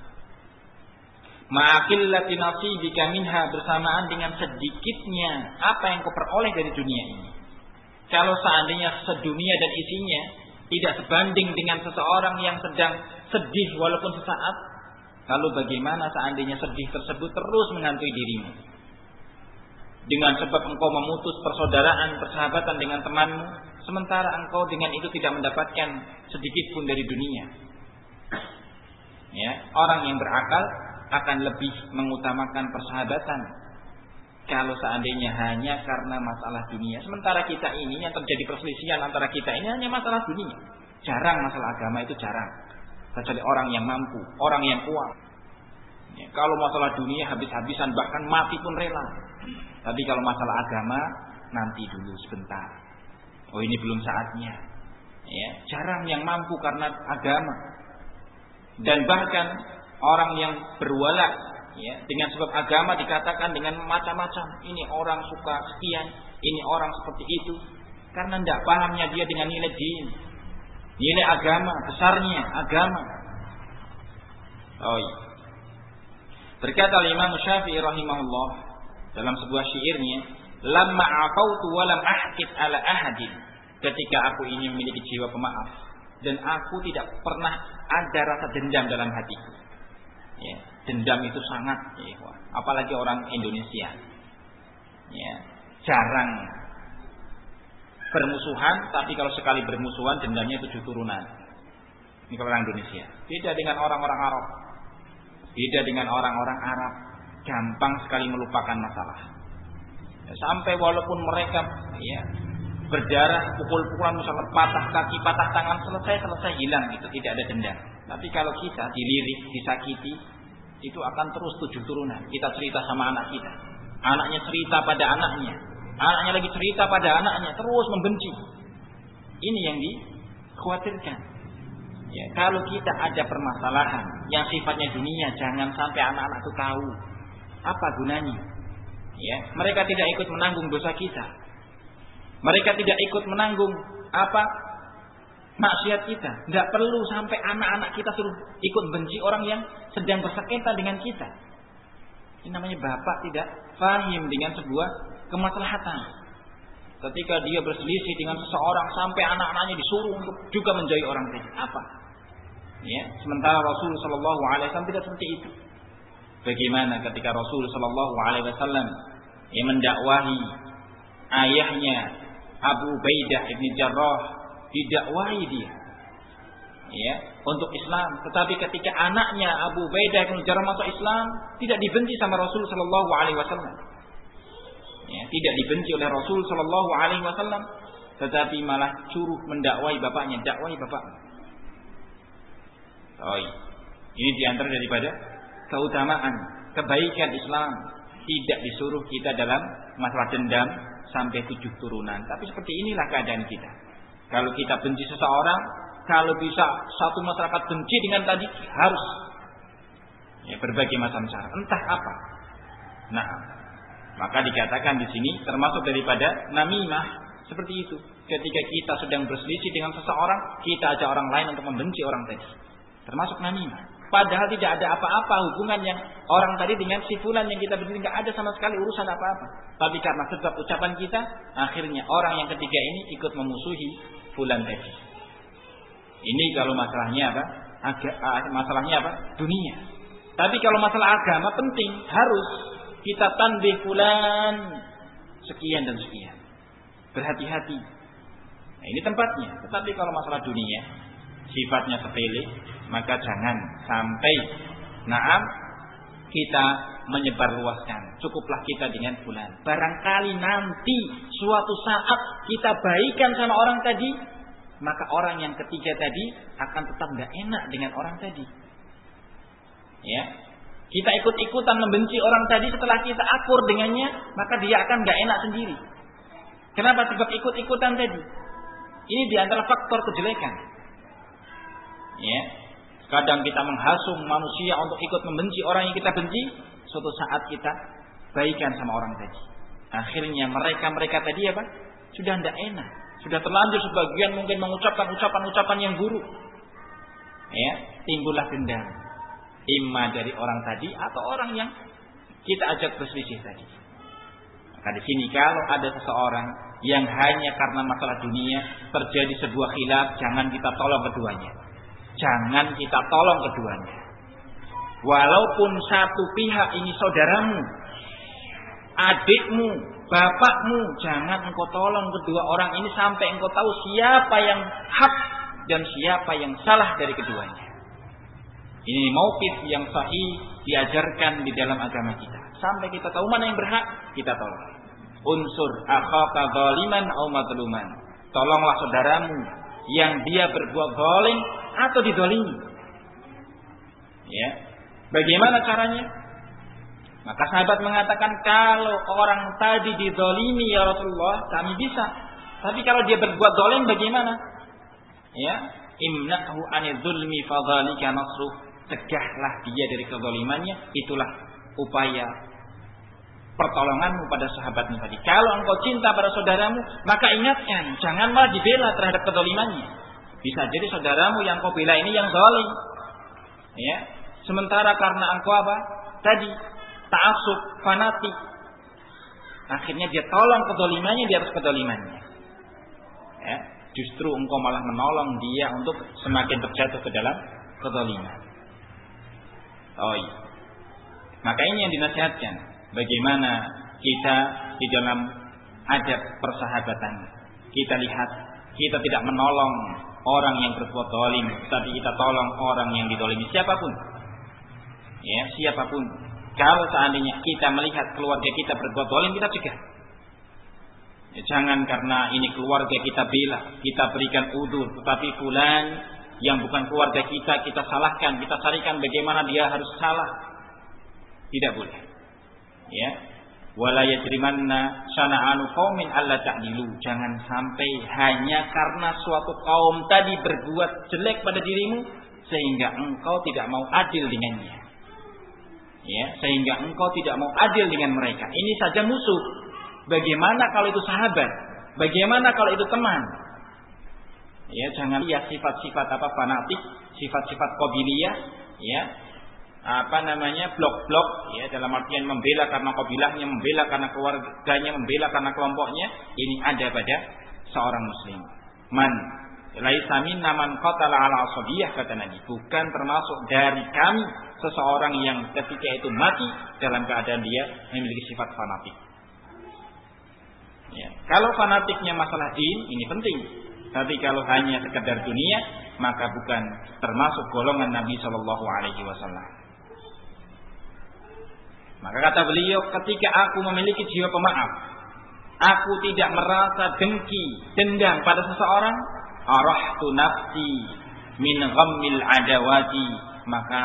ma'akillati nasibika minha, bersamaan dengan sedikitnya apa yang kau peroleh dari dunia ini. Kalau seandainya sedunia dan isinya tidak sebanding dengan seseorang yang sedang sedih walaupun sesaat, lalu bagaimana seandainya sedih tersebut terus menghantui dirimu? Dengan sebab engkau memutus persaudaraan, persahabatan dengan temanmu, sementara engkau dengan itu tidak mendapatkan sedikit pun dari dunia. Ya, orang yang berakal akan lebih mengutamakan persahabatan kalau seandainya hanya karena masalah dunia. Sementara kita ini yang terjadi perselisihan antara kita ini hanya masalah dunia. Jarang masalah agama itu jarang. Kecuali orang yang mampu, orang yang kuat. Ya, kalau masalah dunia habis-habisan bahkan mati pun rela. Tapi kalau masalah agama nanti dulu sebentar. Oh ini belum saatnya. Ya, jarang yang mampu karena agama. Dan bahkan orang yang berwala ya, dengan sebab agama dikatakan dengan macam-macam. Ini orang suka sekian, ini orang seperti itu. Karena tidak pahamnya dia dengan nilai din, nilai agama, besarnya agama. Oh iya. Berkata Imam Syafi'i rahimahullah dalam sebuah syairnya, "Lamma aqautu wa lam ahqid ala ahadin." Ketika aku ini memiliki jiwa pemaaf dan aku tidak pernah ada rasa dendam dalam hatiku. Ya, dendam itu sangat, ya, apalagi orang Indonesia. Ya, jarang bermusuhan, tapi kalau sekali bermusuhan dendamnya 7 turunan. Ini kalau orang Indonesia. Beda dengan orang-orang Arab. Beda dengan orang-orang Arab, gampang sekali melupakan masalah. Ya, sampai walaupun mereka ya berdarah, pukul-pukulan, misalnya patah kaki, patah tangan, selesai hilang gitu, tidak ada dendam. Tapi kalau kita dilirik, disakiti, itu akan terus 7 turunan. Kita cerita sama anak kita, anaknya cerita pada anaknya lagi cerita pada anaknya, terus membenci. Ini yang dikhawatirkan. Ya, kalau kita ada permasalahan yang sifatnya dunia, jangan sampai anak-anak itu tahu. Apa gunanya? Ya, mereka tidak ikut menanggung dosa kita. Mereka tidak ikut menanggung maksiat kita. Tidak perlu sampai anak-anak kita suruh ikut benci orang yang sedang bersengketa dengan kita. Ini namanya bapak tidak paham dengan sebuah kemaslahatan. Ketika dia berselisih dengan seseorang sampai anak-anaknya disuruh untuk juga menjauhi orang tadi. Apa? Ya, sementara Rasul sallallahu alaihi wasallam tidak seperti itu. Bagaimana ketika Rasul sallallahu alaihi wasallam yang mendakwahi ayahnya Abu Ubaidah bin Jarrah, didakwahi dia ya untuk Islam, tetapi ketika anaknya Abu Ubaidah bin Jarrah masuk Islam, tidak dibenci sama Rasul sallallahu alaihi wasallam. Ya, tidak dibenci oleh Rasul sallallahu alaihi wasallam, tetapi malah suruh mendakwahi bapaknya, dakwahi bapaknya. Oh, ini diantara daripada keutamaan kebaikan Islam, tidak disuruh kita dalam masalah dendam sampai 7 turunan. Tapi seperti inilah keadaan kita. Kalau kita benci seseorang, kalau bisa satu masyarakat benci dengan tadi, harus ya, berbagai macam cara. Entah apa. Nah, maka dikatakan di sini termasuk daripada namimah seperti itu. Ketika kita sedang berselisih dengan seseorang, kita ajak orang lain untuk membenci orang tadi. Termasuk namimah. Padahal tidak ada apa-apa hubungan yang orang tadi dengan si fulan yang kita benci, tidak ada sama sekali urusan apa-apa. Tapi karena sebab ucapan kita, akhirnya orang yang ketiga ini ikut memusuhi fulan tadi. Ini kalau masalahnya apa? Masalahnya apa? Dunia. Tapi kalau masalah agama penting, harus kita tanbih fulan sekian dan sekian. Berhati-hati. Nah, ini tempatnya. Tetapi kalau masalah dunia sifatnya sepele, maka jangan sampai kita menyebarluaskan. Cukuplah kita dengan fulan. Barangkali nanti suatu saat kita baikan sama orang tadi, maka orang yang ketiga tadi akan tetap gak enak dengan orang tadi. Ya, kita ikut-ikutan membenci orang tadi, setelah kita akur dengannya, maka dia akan gak enak sendiri. Kenapa? Sebab ikut-ikutan tadi. Ini diantara faktor kejelekan. Ya, kadang kita menghasung manusia untuk ikut membenci orang yang kita benci, suatu saat kita baikan sama orang tadi. Akhirnya mereka tadi apa? Sudah tidak enak, sudah terlanjur sebagian mungkin mengucapkan ucapan-ucapan yang buruk. Ya, timbullah dendam. Imma dari orang tadi atau orang yang kita ajak berselisih tadi. Maka di sini kalau ada seseorang yang hanya karena masalah dunia terjadi sebuah khilaf, jangan kita tolong keduanya. Jangan kita tolong keduanya. Walaupun satu pihak ini saudaramu, adikmu, bapakmu, jangan engkau tolong kedua orang ini sampai engkau tahu siapa yang hak dan siapa yang salah dari keduanya. Ini mauqif yang sahih diajarkan di dalam agama kita. Sampai kita tahu mana yang berhak, kita tolong. Unsur akhaka zaliman aw mazluman. Tolonglah saudaramu yang dia berbuat zalim atau dizalimi. Ya. Bagaimana caranya? Maka sahabat mengatakan, kalau orang tadi dizalimi ya Rasulullah, kami bisa. Tapi kalau dia berbuat zalim bagaimana? Ya, imna'hu 'anil zulmi fa dzalika nasruh. Cegahlah dia dari kezalimannya, itulah upaya pertolonganmu pada sahabatmu tadi. Kalau engkau cinta pada saudaramu, maka ingatkan, jangan malah dibela terhadap kezalimannya. Bisa jadi saudaramu yang kau bela ini yang zalim. Ya. Sementara karena engkau apa? Tadi ta'assub, fanatik. Akhirnya dia tolong kezalimannya di atas kezalimannya. Ya. Justru engkau malah menolong dia untuk semakin terjatuh ke dalam kezaliman. Oh iya. Maka ini yang dinasihatkan. Bagaimana kita di dalam adab persahabatan. Kita lihat, kita tidak menolong orang yang berbuat zalim, tapi kita tolong orang yang dizalimi, siapapun. Ya, siapapun. Kalau seandainya kita melihat keluarga kita berbuat zalim, kita cegah. Ya, jangan karena ini keluarga kita bela, kita berikan udzur, tetapi fulan yang bukan keluarga kita salahkan, kita carikan bagaimana dia harus salah. Tidak boleh. Ya. Wala yajrimanna syana'anu qaumin alla ta'dilu. Jangan sampai hanya karena suatu kaum tadi berbuat jelek pada dirimu sehingga engkau tidak mau adil dengannya. Ya, sehingga engkau tidak mau adil dengan mereka. Ini saja musuh. Bagaimana kalau itu sahabat? Bagaimana kalau itu teman? Ya, jangan lihat sifat-sifat fanatik, sifat-sifat qabiliyah, ya. Blok-blok, ya, dalam artian membela karena qabilahnya, membela karena keluarganya, membela karena kelompoknya. Ini ada pada seorang muslim. Man laisa minna man qatala ala asabiyah, kata Nabi. Bukan termasuk dari kami seseorang yang ketika itu mati dalam keadaan dia memiliki sifat fanatik. Ya. Kalau fanatiknya masalah din, ini penting. Tapi kalau hanya sekedar dunia, maka bukan termasuk golongan Nabi Shallallahu Alaihi Wasallam. Maka kata beliau, ketika aku memiliki jiwa pemaaf, aku tidak merasa dengki, dendam pada seseorang, arahtu nafsi min ghammil adawati, maka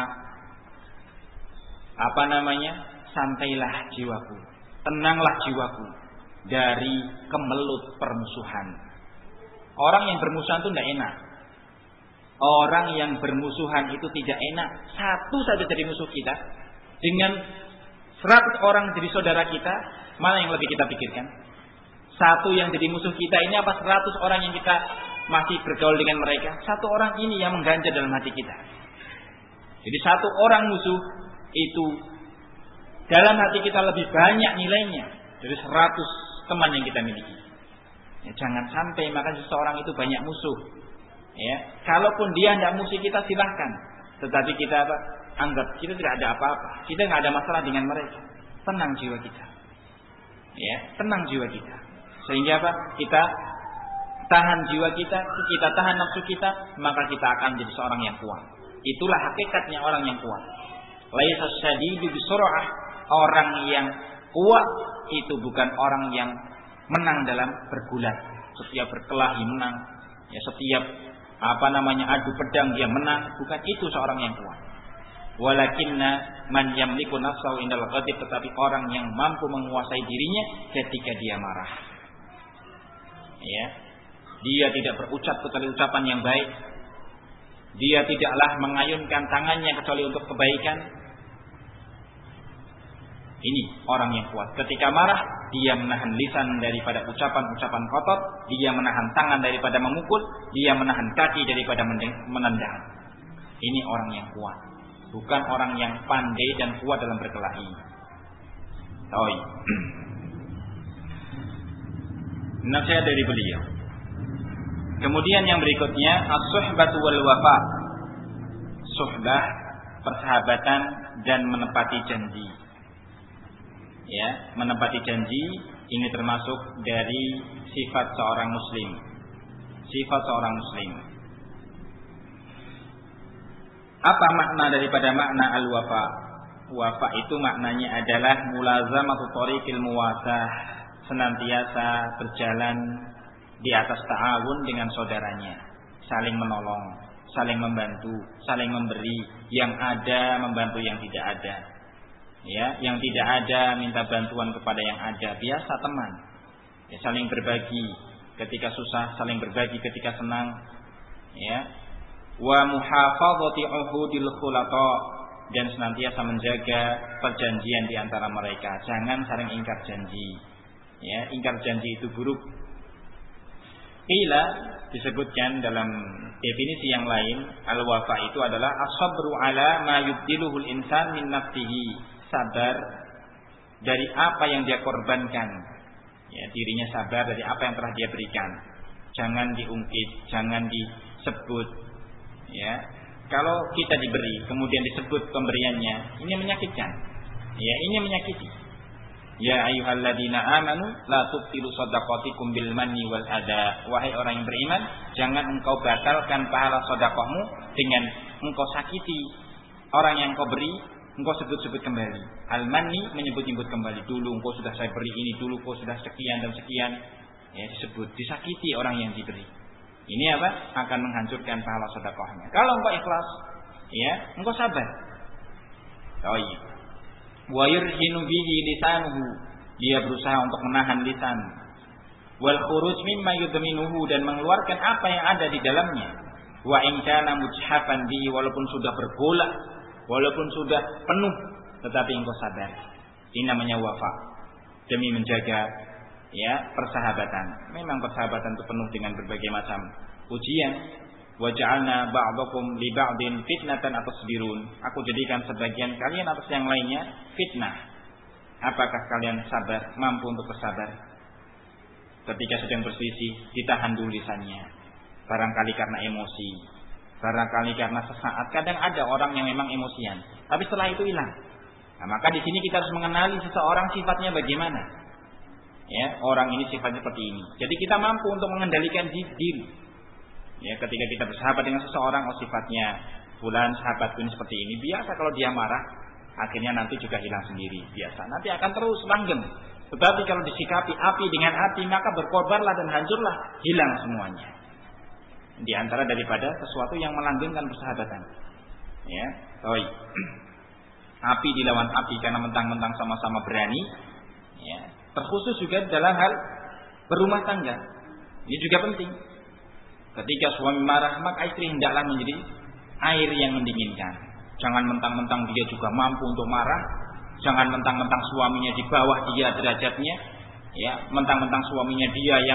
santailah jiwaku, tenanglah jiwaku dari kemelut permusuhan. Orang yang bermusuhan itu tidak enak. Orang yang bermusuhan itu tidak enak. Satu saja jadi musuh kita, dengan 100 orang jadi saudara kita, mana yang lebih kita pikirkan? Satu yang jadi musuh kita ini apa 100 orang yang kita masih bergaul dengan mereka? Satu orang ini yang mengganjal dalam hati kita. Jadi satu orang musuh itu dalam hati kita lebih banyak nilainya dari 100 teman yang kita miliki. Ya, jangan sampai maka seseorang itu banyak musuh. Ya, kalaupun dia tidak musuh kita silahkan, tetapi kita anggap kita tidak ada apa-apa, kita nggak ada masalah dengan mereka. Tenang jiwa kita. Ya, tenang jiwa kita. Sehingga kita tahan jiwa kita tahan nafsu kita, maka kita akan menjadi seorang yang kuat. Itulah hakikatnya orang yang kuat. Laisa syadidu bisur'ah. Orang yang kuat itu bukan orang yang menang dalam bergulat. Setiap berkelahi menang. Ya, setiap adu pedang dia menang. Bukan itu seorang yang kuat. Walakinna man yamliku nafsahu indal ghadab, tetapi orang yang mampu menguasai dirinya ketika dia marah. Ya. Dia tidak berucap kecuali ucapan yang baik. Dia tidaklah mengayunkan tangannya kecuali untuk kebaikan. Ini orang yang kuat. Ketika marah, dia menahan lisan daripada ucapan-ucapan kotor, dia menahan tangan daripada memukul, dia menahan kaki daripada menendang. Ini orang yang kuat. Bukan orang yang pandai dan kuat dalam berkelahi. Nasihat dari beliau. Kemudian yang berikutnya, as-suhbatu wal wafa. Suhbah, persahabatan dan menepati janji. Ya, menepati janji ini termasuk dari sifat seorang muslim. Sifat seorang muslim. Apa makna daripada makna al-wafa? Wafa itu maknanya adalah mulazamatu thariqil muwasah, senantiasa berjalan di atas ta'awun dengan saudaranya, saling menolong, saling membantu, saling memberi, yang ada membantu yang tidak ada. Ya, yang tidak ada minta bantuan kepada yang ada, biasa teman. Ya, saling berbagi ketika susah, saling berbagi ketika senang. Ya. Wa muhafadzati uhudil khulata, dan senantiasa menjaga perjanjian di antara mereka. Jangan saling ingkar janji. Ya, ingkar janji itu buruk. Qila, disebutkan dalam definisi yang lain, al-wafa itu adalah as-sabru ala ma yubdiluhul insan min nafsihi, sabar dari apa yang dia korbankan. Ya, dirinya sabar dari apa yang telah dia berikan. Jangan diungkit, jangan disebut. Ya, kalau kita diberi kemudian disebut pemberiannya, ini menyakitkan. Ya, ini menyakiti. Ya ayyuhalladzina amanu la tubtilu shadaqatikum bil manni wal adha. Wahai orang yang beriman, jangan engkau batalkan pahala sedekahmu dengan engkau sakiti orang yang engkau beri, engkau sebut-sebut kembali. Al manni menyebut-nyebut kembali. Dulu engkau sudah saya beri ini, dulu engkau sudah sekian dan sekian. Ya, disebut, disakiti orang yang diberi. Ini apa? Akan menghancurkan pahala sedekahnya. Kalau engkau ikhlas, ya, engkau sabar. Oh iya. Wa yurhinu bihi lisanuhu, dia berusaha untuk menahan lisan. Wal khuruj mimma yudminuhu, dan mengeluarkan apa yang ada di dalamnya. Wa in kana mujhafan bihi, walaupun sudah bergolak, walaupun sudah penuh, tetapi engkau sabar. Ini namanya wafa. Demi menjaga persahabatan. Memang persahabatan itu penuh dengan berbagai macam ujian. Wa ja'alna ba'dakum li ba'din fitnatan atasbirun. Aku jadikan sebagian kalian atas yang lainnya fitnah. Apakah kalian sabar, mampu untuk bersabar? Ketika sedang berselisih, ditahan dulu lisannya. Barangkali karena emosi, barangkali karena sesaat. Kadang ada orang yang memang emosian, tapi setelah itu hilang. Nah, maka di sini kita harus mengenali seseorang sifatnya bagaimana. Ya, orang ini sifatnya seperti ini. Jadi kita mampu untuk mengendalikan diri. Ya, ketika kita bersahabat dengan seseorang, oh sifatnya fulan sahabatku ini seperti ini. Biasa kalau dia marah, akhirnya nanti juga hilang sendiri. Biasa. Nanti akan terus langgeng. Tetapi kalau disikapi api dengan api, maka berkorbanlah dan hancurlah, hilang semuanya. Di antara daripada sesuatu yang melanggengkan persahabatan. Ya, baik. Api dilawan api karena mentang-mentang sama-sama berani. Ya. Terkhusus juga dalam hal berumah tangga. Ini juga penting. Ketika suami marah, maka istri hendaklah menjadi air yang mendinginkan. Jangan mentang-mentang dia juga mampu untuk marah. Jangan mentang-mentang suaminya di bawah dia derajatnya. Ya, mentang-mentang suaminya dia yang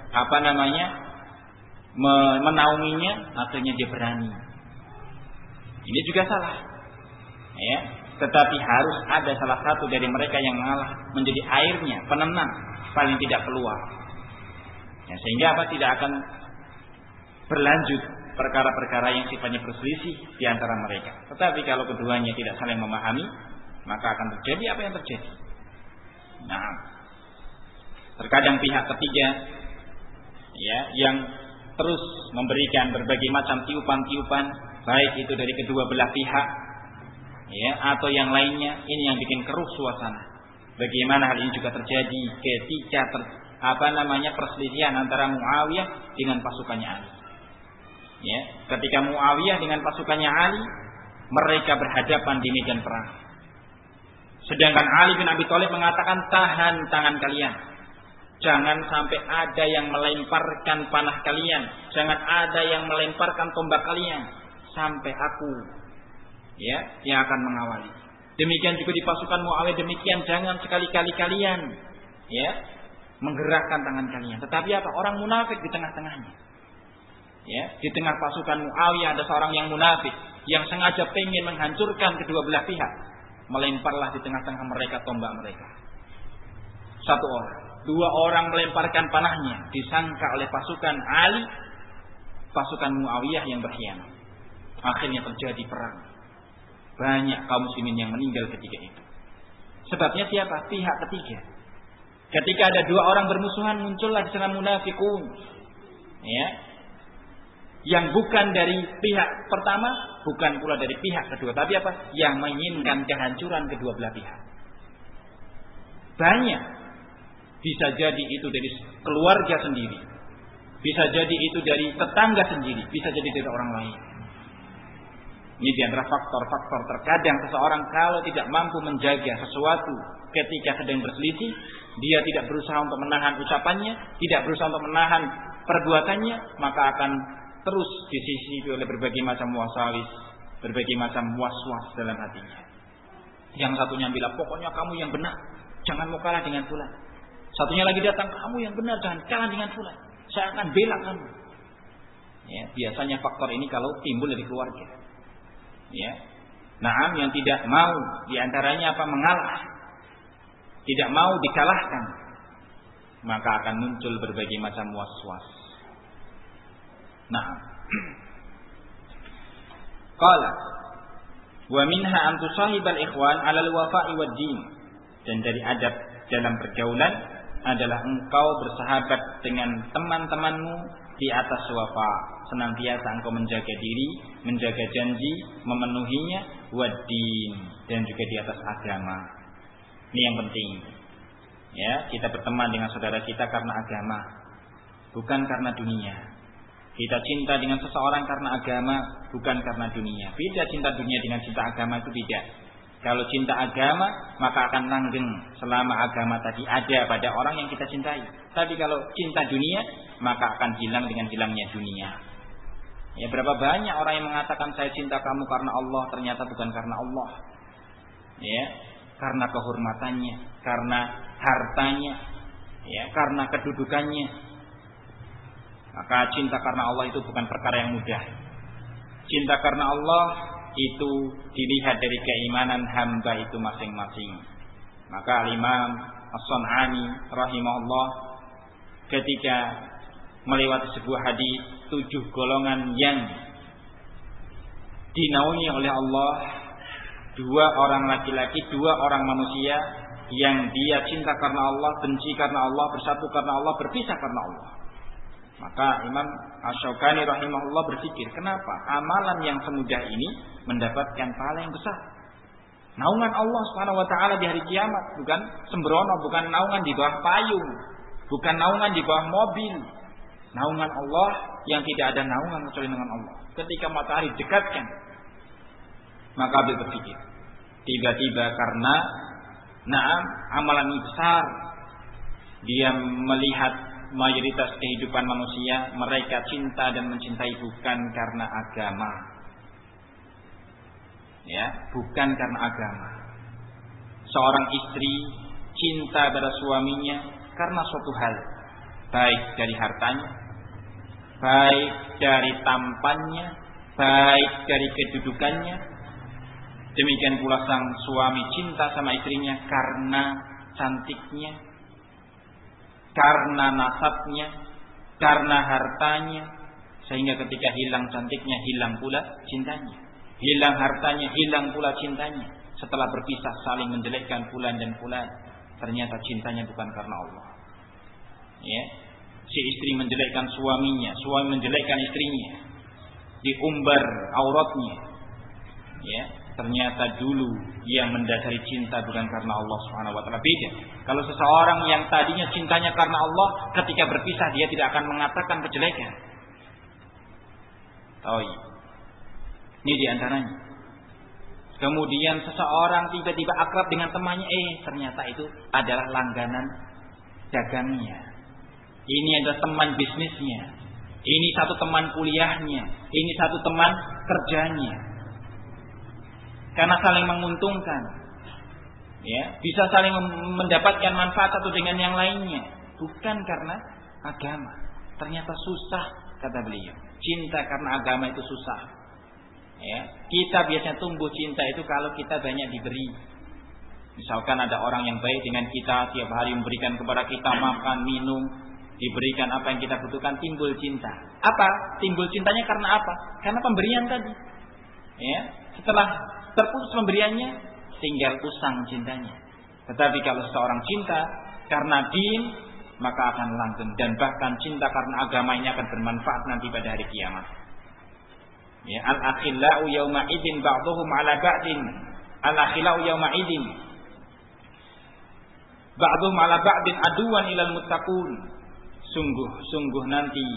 menaunginya, akhirnya dia berani. Ini juga salah. Ya. Tetapi harus ada salah satu dari mereka yang mengalah, menjadi airnya, penenang, paling tidak keluar. Ya, sehingga tidak akan berlanjut perkara-perkara yang sifatnya berselisih di antara mereka. Tetapi kalau keduanya tidak saling memahami, maka akan terjadi apa yang terjadi. Nah, terkadang pihak ketiga ya yang terus memberikan berbagai macam tiupan-tiupan, baik itu dari kedua belah pihak, ya, atau yang lainnya, ini yang bikin keruh suasana. Bagaimana hal ini juga terjadi ketika perselisihan antara Muawiyah dengan pasukannya Ali. Ya, ketika Muawiyah dengan pasukannya Ali, mereka berhadapan di medan perang. Sedangkan Ali bin Abi Thalib mengatakan, tahan tangan kalian. Jangan sampai ada yang melemparkan panah kalian, jangan ada yang melemparkan tombak kalian sampai aku yang akan mengawali. Demikian juga di pasukan Muawiyah demikian, jangan sekali-kali kalian menggerakkan tangan kalian. Tetapi orang munafik di tengah-tengahnya. Ya, di tengah pasukan Muawiyah ada seorang yang munafik yang sengaja pengen menghancurkan kedua belah pihak. Melemparlah di tengah-tengah mereka tombak mereka. Satu orang, dua orang melemparkan panahnya, disangka oleh pasukan Ali, pasukan Muawiyah yang berkhianat. Akhirnya terjadi perang. Banyak kaum muslimin yang meninggal ketika itu. Sebabnya siapa? Pihak ketiga. Ketika ada dua orang bermusuhan, muncullah di sana munafikun. Ya. Yang bukan dari pihak pertama, bukan pula dari pihak kedua, tapi apa? Yang menginginkan kehancuran kedua belah pihak. Banyak. Bisa jadi itu dari keluarga sendiri, bisa jadi itu dari tetangga sendiri, bisa jadi dari orang lain. Ini di antara faktor-faktor terkadang seseorang kalau tidak mampu menjaga sesuatu ketika sedang berselisih, dia tidak berusaha untuk menahan ucapannya, tidak berusaha untuk menahan perbuatannya, maka akan terus disisipi oleh berbagai macam wasawis, berbagai macam was-was dalam hatinya. Yang satunya bilang, pokoknya kamu yang benar, jangan mau kalah dengan fulan. Satunya lagi datang, kamu yang benar, jangan kalah dengan fulan, saya akan bela kamu. Ya, biasanya faktor ini kalau timbul dari keluarga. Ya, naam, yang tidak mau diantaranya apa, mengalah, tidak mau dikalahkan, maka akan muncul berbagai macam was-was. Nah, qala wa minha an tusahibal ikhwan 'ala al-wafa'i wad-din. Dan dari adab dalam pergaulan adalah engkau bersahabat dengan teman-temanmu di atas wafa, senantiasa engkau menjaga diri, menjaga janji, memenuhinya, wad-din, dan juga di atas agama. Ini yang penting. Ya, kita berteman dengan saudara kita karena agama, bukan karena dunia. Kita cinta dengan seseorang karena agama, bukan karena dunia. Beda cinta dunia dengan cinta agama, itu beda. Kalau cinta agama, maka akan langgeng selama agama tadi ada pada orang yang kita cintai. Tapi kalau cinta dunia, maka akan hilang dengan hilangnya dunia. Ya, berapa banyak orang yang mengatakan saya cinta kamu karena Allah, ternyata bukan karena Allah. Ya, karena kehormatannya, karena hartanya, ya, karena kedudukannya. Maka cinta karena Allah itu bukan perkara yang mudah. Cinta karena Allah itu dilihat dari keimanan hamba itu masing-masing. Maka Imam As-San'ani rahimahullah ketika melewati sebuah hadis 7 golongan yang dinaungi oleh Allah, 2 orang laki-laki, 2 orang manusia yang dia cinta karena Allah, benci karena Allah, bersatu karena Allah, berpisah karena Allah. Maka Imam Asy-Syaukani rahimahullah berpikir, kenapa amalan yang semudah ini mendapatkan pahala yang besar? Naungan Allah Subhanahu wa taala di hari kiamat, bukan sembrono, bukan naungan di bawah payung, bukan naungan di bawah mobil. Naungan Allah yang tidak ada naungan kecuali dengan Allah. Ketika matahari dekatkan, maka Abdul berpikir, tiba-tiba karena amalan ini besar, dia melihat mayoritas kehidupan manusia, mereka cinta dan mencintai bukan karena agama. Ya, bukan karena agama. Seorang istri cinta pada suaminya karena suatu hal, baik dari hartanya, baik dari tampannya, baik dari kedudukannya. Demikian pula sang suami cinta sama istrinya karena cantiknya, karena nasabnya, karena hartanya, sehingga ketika hilang cantiknya, hilang pula cintanya, hilang hartanya, hilang pula cintanya. Setelah berpisah saling menjelekkan fulan dan fulan, ternyata cintanya bukan karena Allah. Ya, si istri menjelekkan suaminya, suami menjelekkan istrinya, diumbar auratnya. Ya, ternyata dulu yang mendasari cinta bukan karena Allah Subhanahu wa taala. Beda. Kalau seseorang yang tadinya cintanya karena Allah, ketika berpisah dia tidak akan mengatakan kejelekan. Oh iya. Ini di antaranya. Kemudian seseorang tiba-tiba akrab dengan temannya, ternyata itu adalah langganan dagangnya. Ini adalah teman bisnisnya. Ini satu teman kuliahnya. Ini satu teman kerjanya. Karena saling menguntungkan, ya, bisa saling mendapatkan manfaat satu dengan yang lainnya, bukan karena agama. Ternyata susah, kata beliau. Cinta karena agama itu susah. Ya, kita biasanya tumbuh cinta itu kalau kita banyak diberi. Misalkan ada orang yang baik dengan kita, tiap hari memberikan kepada kita makan, minum, diberikan apa yang kita butuhkan, timbul cinta. Apa? Timbul cintanya karena apa? Karena pemberian tadi. Ya, setelah terputus pemberiannya, tinggal usang cintanya. Tetapi kalau seorang cinta karena din, maka akan langgeng, dan bahkan cinta karena agama ini akan bermanfaat nanti pada hari kiamat. Ya, al-akhillau yauma idin ba'dhum 'ala ba'din. Al-akhillau yauma idin ba'dhum 'ala ba'din aduwan ilal muttaqun. Sungguh nanti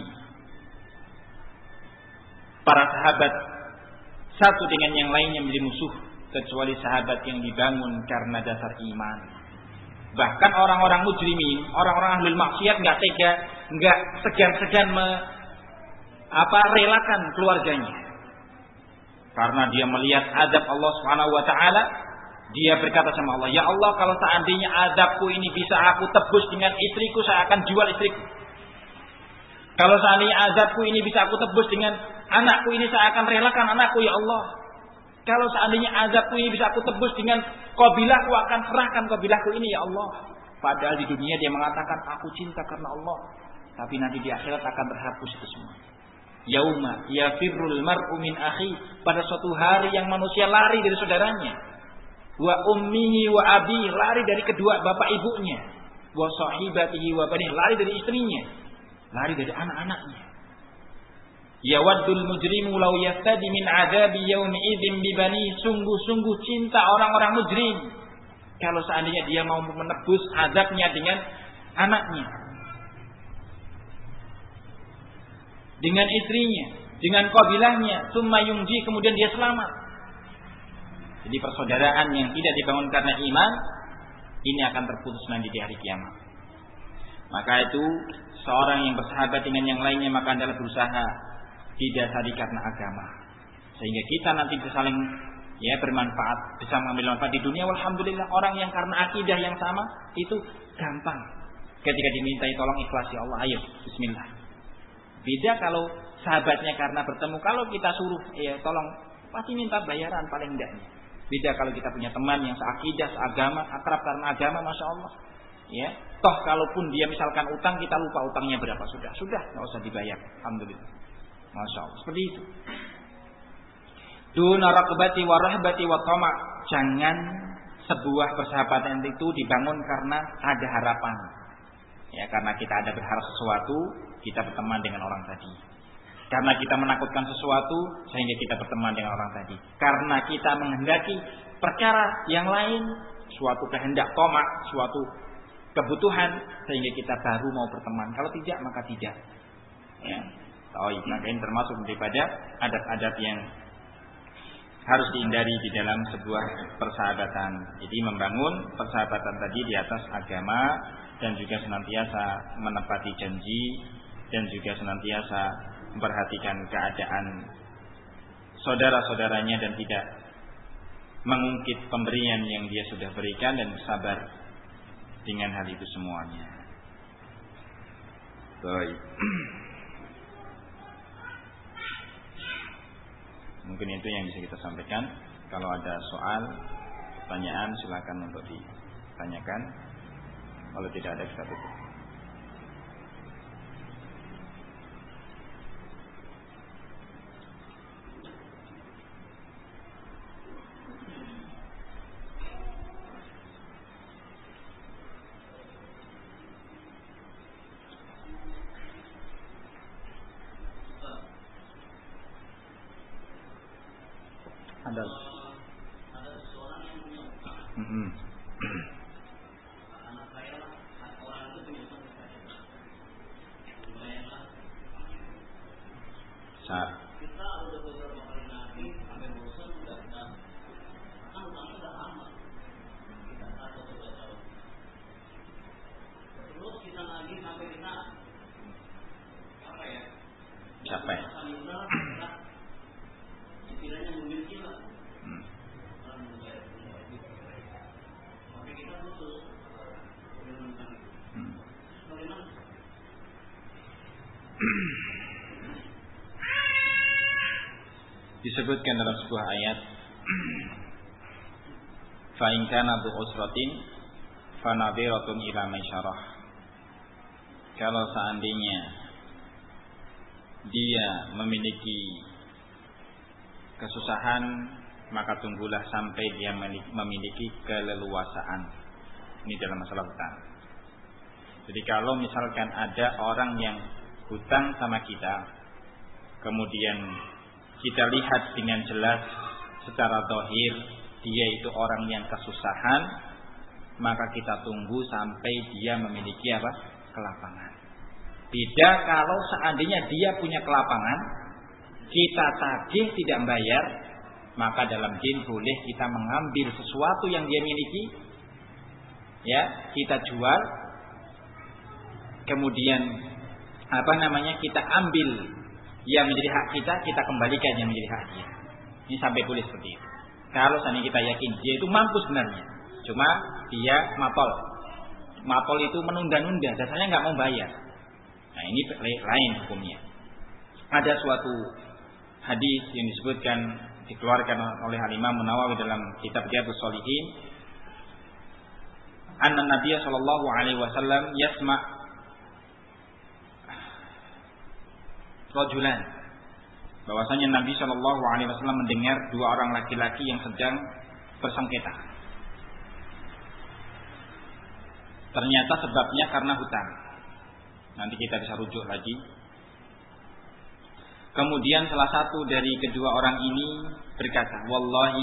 para sahabat satu dengan yang lainnya menjadi musuh kecuali sahabat yang dibangun karena dasar iman. Bahkan orang-orang mujrimin, orang-orang ahlul maksiat enggak tega, enggak segan-segan relakan keluarganya. Karena dia melihat azab Allah Subhanahu wa taala, dia berkata sama Allah, "Ya Allah, kalau seandainya azabku ini bisa aku tebus dengan istriku, saya akan jual istriku. Kalau seandainya azabku ini bisa aku tebus dengan anakku ini, saya akan relakan anakku, ya Allah. Kalau seandainya azabku ini bisa aku tebus dengan qabilahku, akan serahkan qabilahku ini, ya Allah." Padahal di dunia dia mengatakan, "Aku cinta karena Allah." Tapi nanti di akhirat akan terhapus itu semua. Yauma yafirrul mar'u min akhi, pada suatu hari yang manusia lari dari saudaranya. Wa ummihi wa abi, lari dari kedua bapak ibunya. Wa sahibatihi wa banihi, lari dari istrinya, lari dari anak-anaknya. Yawaddul mujrimu law yaftadi min adzabi yaumi idzin bi bani, sungguh-sungguh cinta orang-orang mujrim kalau seandainya dia mau menebus azabnya dengan anaknya, dengan istrinya, dengan qabilahnya, summa yungji, kemudian dia selamat. Jadi persaudaraan yang tidak dibangun karena iman ini akan terputus nanti di hari kiamat. Maka itu seorang yang bersahabat dengan yang lainnya maka adalah berusaha didasari karena agama, sehingga kita nanti bisa saling bermanfaat, bisa mengambil manfaat di dunia. Alhamdulillah, orang yang karena akidah yang sama itu gampang. Ketika dimintai tolong ikhlas, ya Allah, ayo bismillah. Beda kalau sahabatnya karena bertemu, kalau kita suruh tolong pasti minta bayaran paling enggaknya. Beda kalau kita punya teman yang seakidah, seagama, akrab karena agama, masya Allah. Ya, toh kalaupun dia misalkan utang, kita lupa utangnya berapa, sudah, nggak usah dibayar. Alhamdulillah, masya Allah. Seperti itu. Duna raqbati wa rahbati wa tama'. Jangan sebuah persahabatan itu dibangun karena ada harapan. Ya, karena kita ada berharap sesuatu, kita berteman dengan orang tadi. Karena kita menakutkan sesuatu, sehingga kita berteman dengan orang tadi. Karena kita menghendaki perkara yang lain, suatu kehendak tomak, suatu kebutuhan, sehingga kita baru mau berteman. Kalau tidak, maka tidak. Ya. Maka ini termasuk daripada adab-adab yang harus dihindari di dalam sebuah persahabatan. Jadi membangun persahabatan tadi di atas agama, dan juga senantiasa menepati janji, dan juga senantiasa memperhatikan keadaan saudara-saudaranya dan tidak mengungkit pemberian yang dia sudah berikan, dan bersabar dengan hal itu semuanya. Baik. Mungkin itu yang bisa kita sampaikan. Kalau ada soal, pertanyaan, silakan untuk ditanyakan. Kalau tidak ada, kita tutup. Ada seorang yang punya anak saya lah, orang itu punya saya. Kita udah beberapa kali nanti sampai bosan udah kan utangnya udah lama, kita 1-2 tahun. Terus kita lagi sampai kita apa ya? Capek. Istilahnya memiliki lah. Tapi kita butuh bagaimana? Disebutkan dalam sebuah ayat, fa in kana dzu usratin fa nadhiratun ila maisyarah. Kalau seandainya dia memiliki kesusahan, maka tunggulah sampai dia memiliki keleluasaan. Ini dalam masalah hutang. Jadi kalau misalkan ada orang yang hutang sama kita, kemudian kita lihat dengan jelas secara zahir dia itu orang yang kesusahan, maka kita tunggu sampai dia memiliki apa? Kelapangan. Beda kalau seandainya dia punya kelapangan, kita tagih tidak membayar, maka dalam din boleh kita mengambil sesuatu yang dia miliki, ya, kita jual, kemudian kita ambil yang menjadi hak kita, kita kembalikan yang menjadi hak dia. Ini sampai boleh seperti itu. Kalau seandainya kita yakin dia itu mampu sebenarnya, cuma dia matol itu menunda-nunda, dasarnya nggak mau bayar. Nah ini lain hukumnya. Ada suatu hadis yang disebutkan dikeluarkan oleh Al-Imam Nawawi dalam kitab Riyadhus Shalihin, anna Nabiy sallallahu alaihi wasallam yasma' rajulan, bahwasanya Nabi sallallahu alaihi wasallam mendengar dua orang laki-laki yang sedang bersengketa. Ternyata sebabnya karena hutang. Nanti kita bisa rujuk lagi. Kemudian salah satu dari kedua orang ini berkata, wallahi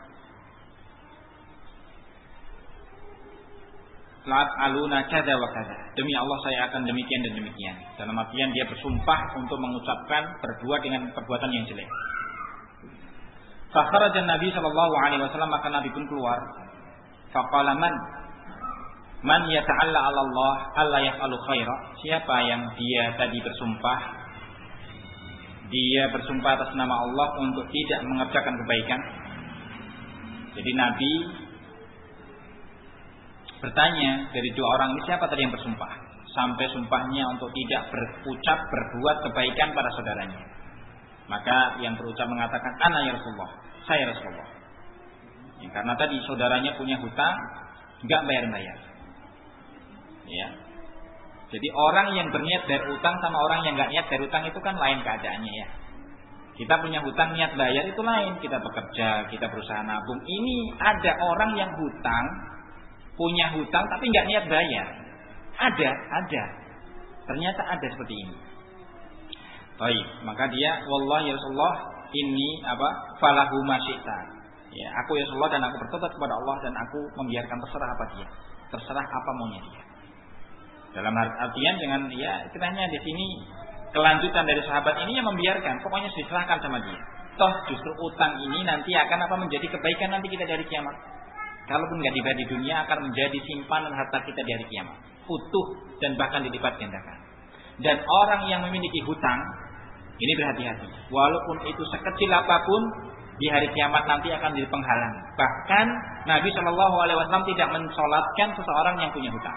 la aluna kada wa kada. Demi Allah saya akan demikian dan demikian. Dalam artian dia bersumpah untuk mengucapkan berbuat dengan perbuatan yang jelek. Fa kharaja Nabi sallallahu alaihi wasallam, maka Nabi pun keluar. Faqala man yata'alla 'ala Allah alla yaf'alu khaira. Siapa yang dia tadi bersumpah, dia bersumpah atas nama Allah untuk tidak mengerjakan kebaikan. Jadi Nabi bertanya dari dua orang ini, siapa tadi yang bersumpah sampai sumpahnya untuk tidak berbuat kebaikan pada saudaranya. Maka yang berucap mengatakan, ana ya Rasulullah, saya Rasulullah. Ya, karena tadi saudaranya punya hutang, enggak bayar-bayar. Ya. Jadi orang yang berniat bayar utang sama orang yang enggak niat bayar utang itu kan lain keadaannya ya. Kita punya hutang niat bayar itu lain, kita bekerja, kita berusaha nabung. Ini ada orang yang punya hutang tapi enggak niat bayar. Ada. Ternyata ada seperti ini. Baik, maka dia wallahi ya Rasulullah ini falahu masyita. Ya, aku ya Rasulullah dan aku bertobat kepada Allah dan aku membiarkan terserah apa dia. Terserah apa maunya dia. Dalam artian dengan ya kiranya di sini kelanjutan dari sahabat ini yang membiarkan, pokoknya diserahkan sama dia. Toh justru utang ini nanti akan menjadi kebaikan nanti kita dari kiamat. Kalaupun nggak dibayar di dunia akan menjadi simpanan harta kita di hari kiamat, utuh dan bahkan dilipat gandakan. Dan orang yang memiliki hutang ini berhati-hati. Walaupun itu sekecil apapun di hari kiamat nanti akan jadi penghalang. Bahkan Nabi Shallallahu Alaihi Wasallam tidak mensolatkan seseorang yang punya hutang.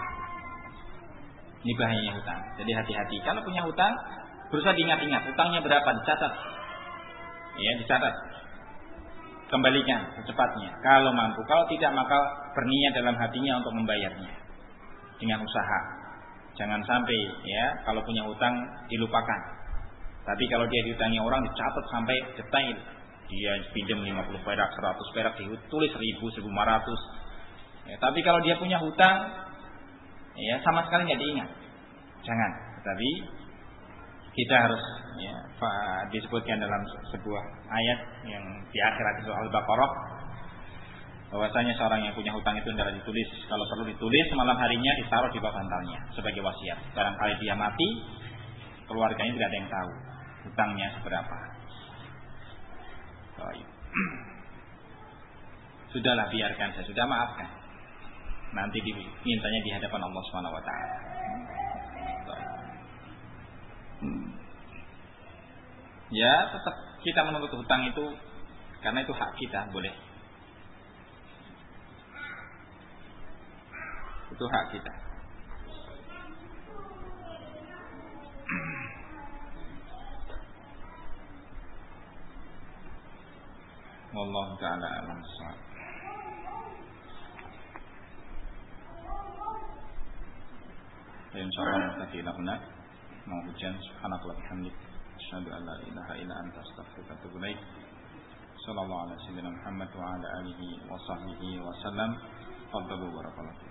Ini bahayanya hutang. Jadi hati-hati. Kalau punya hutang, berusaha diingat-ingat. Hutangnya berapa? Dicatat. Ya, dicatat. Kembalikan secepatnya. Kalau mampu. Kalau tidak, maka berniat dalam hatinya untuk membayarnya dengan usaha. Jangan sampai ya kalau punya hutang dilupakan. Tapi kalau dia diutangi orang dicatat sampai detail. Dia pinjam 50 perak, 100 perak, ditulis 1000, 1500. Ya, tapi kalau dia punya hutang ya sama sekali nggak diingat. Jangan. Tetapi kita harus ya, disebutkan dalam sebuah ayat yang di akhirat surah Al-Baqarah bahwasanya seorang yang punya hutang itu adalah ditulis, kalau perlu ditulis malam harinya ditaruh di bawah bantalnya sebagai wasiat. Barangkali dia mati, keluarganya tidak ada yang tahu hutangnya seberapa. Sudahlah biarkan saya, sudah maafkan. Nanti dimintanya di hadapan Allah Subhanahu wa taala. Ya, tetap kita menuntut hutang itu karena itu hak kita, boleh. Itu hak kita. Wallahu ta'ala a'lam. Insyaallah kita huna mau hujan. Subhanallahi walhamdulillah, asyhadu an la ilaha illa anta astaghfiruka wa atubu ilaik. Sallallahu alaihi wasallam Muhammad wa ala alihi wa sahbihi wa sallam. Fadlu barakallahu.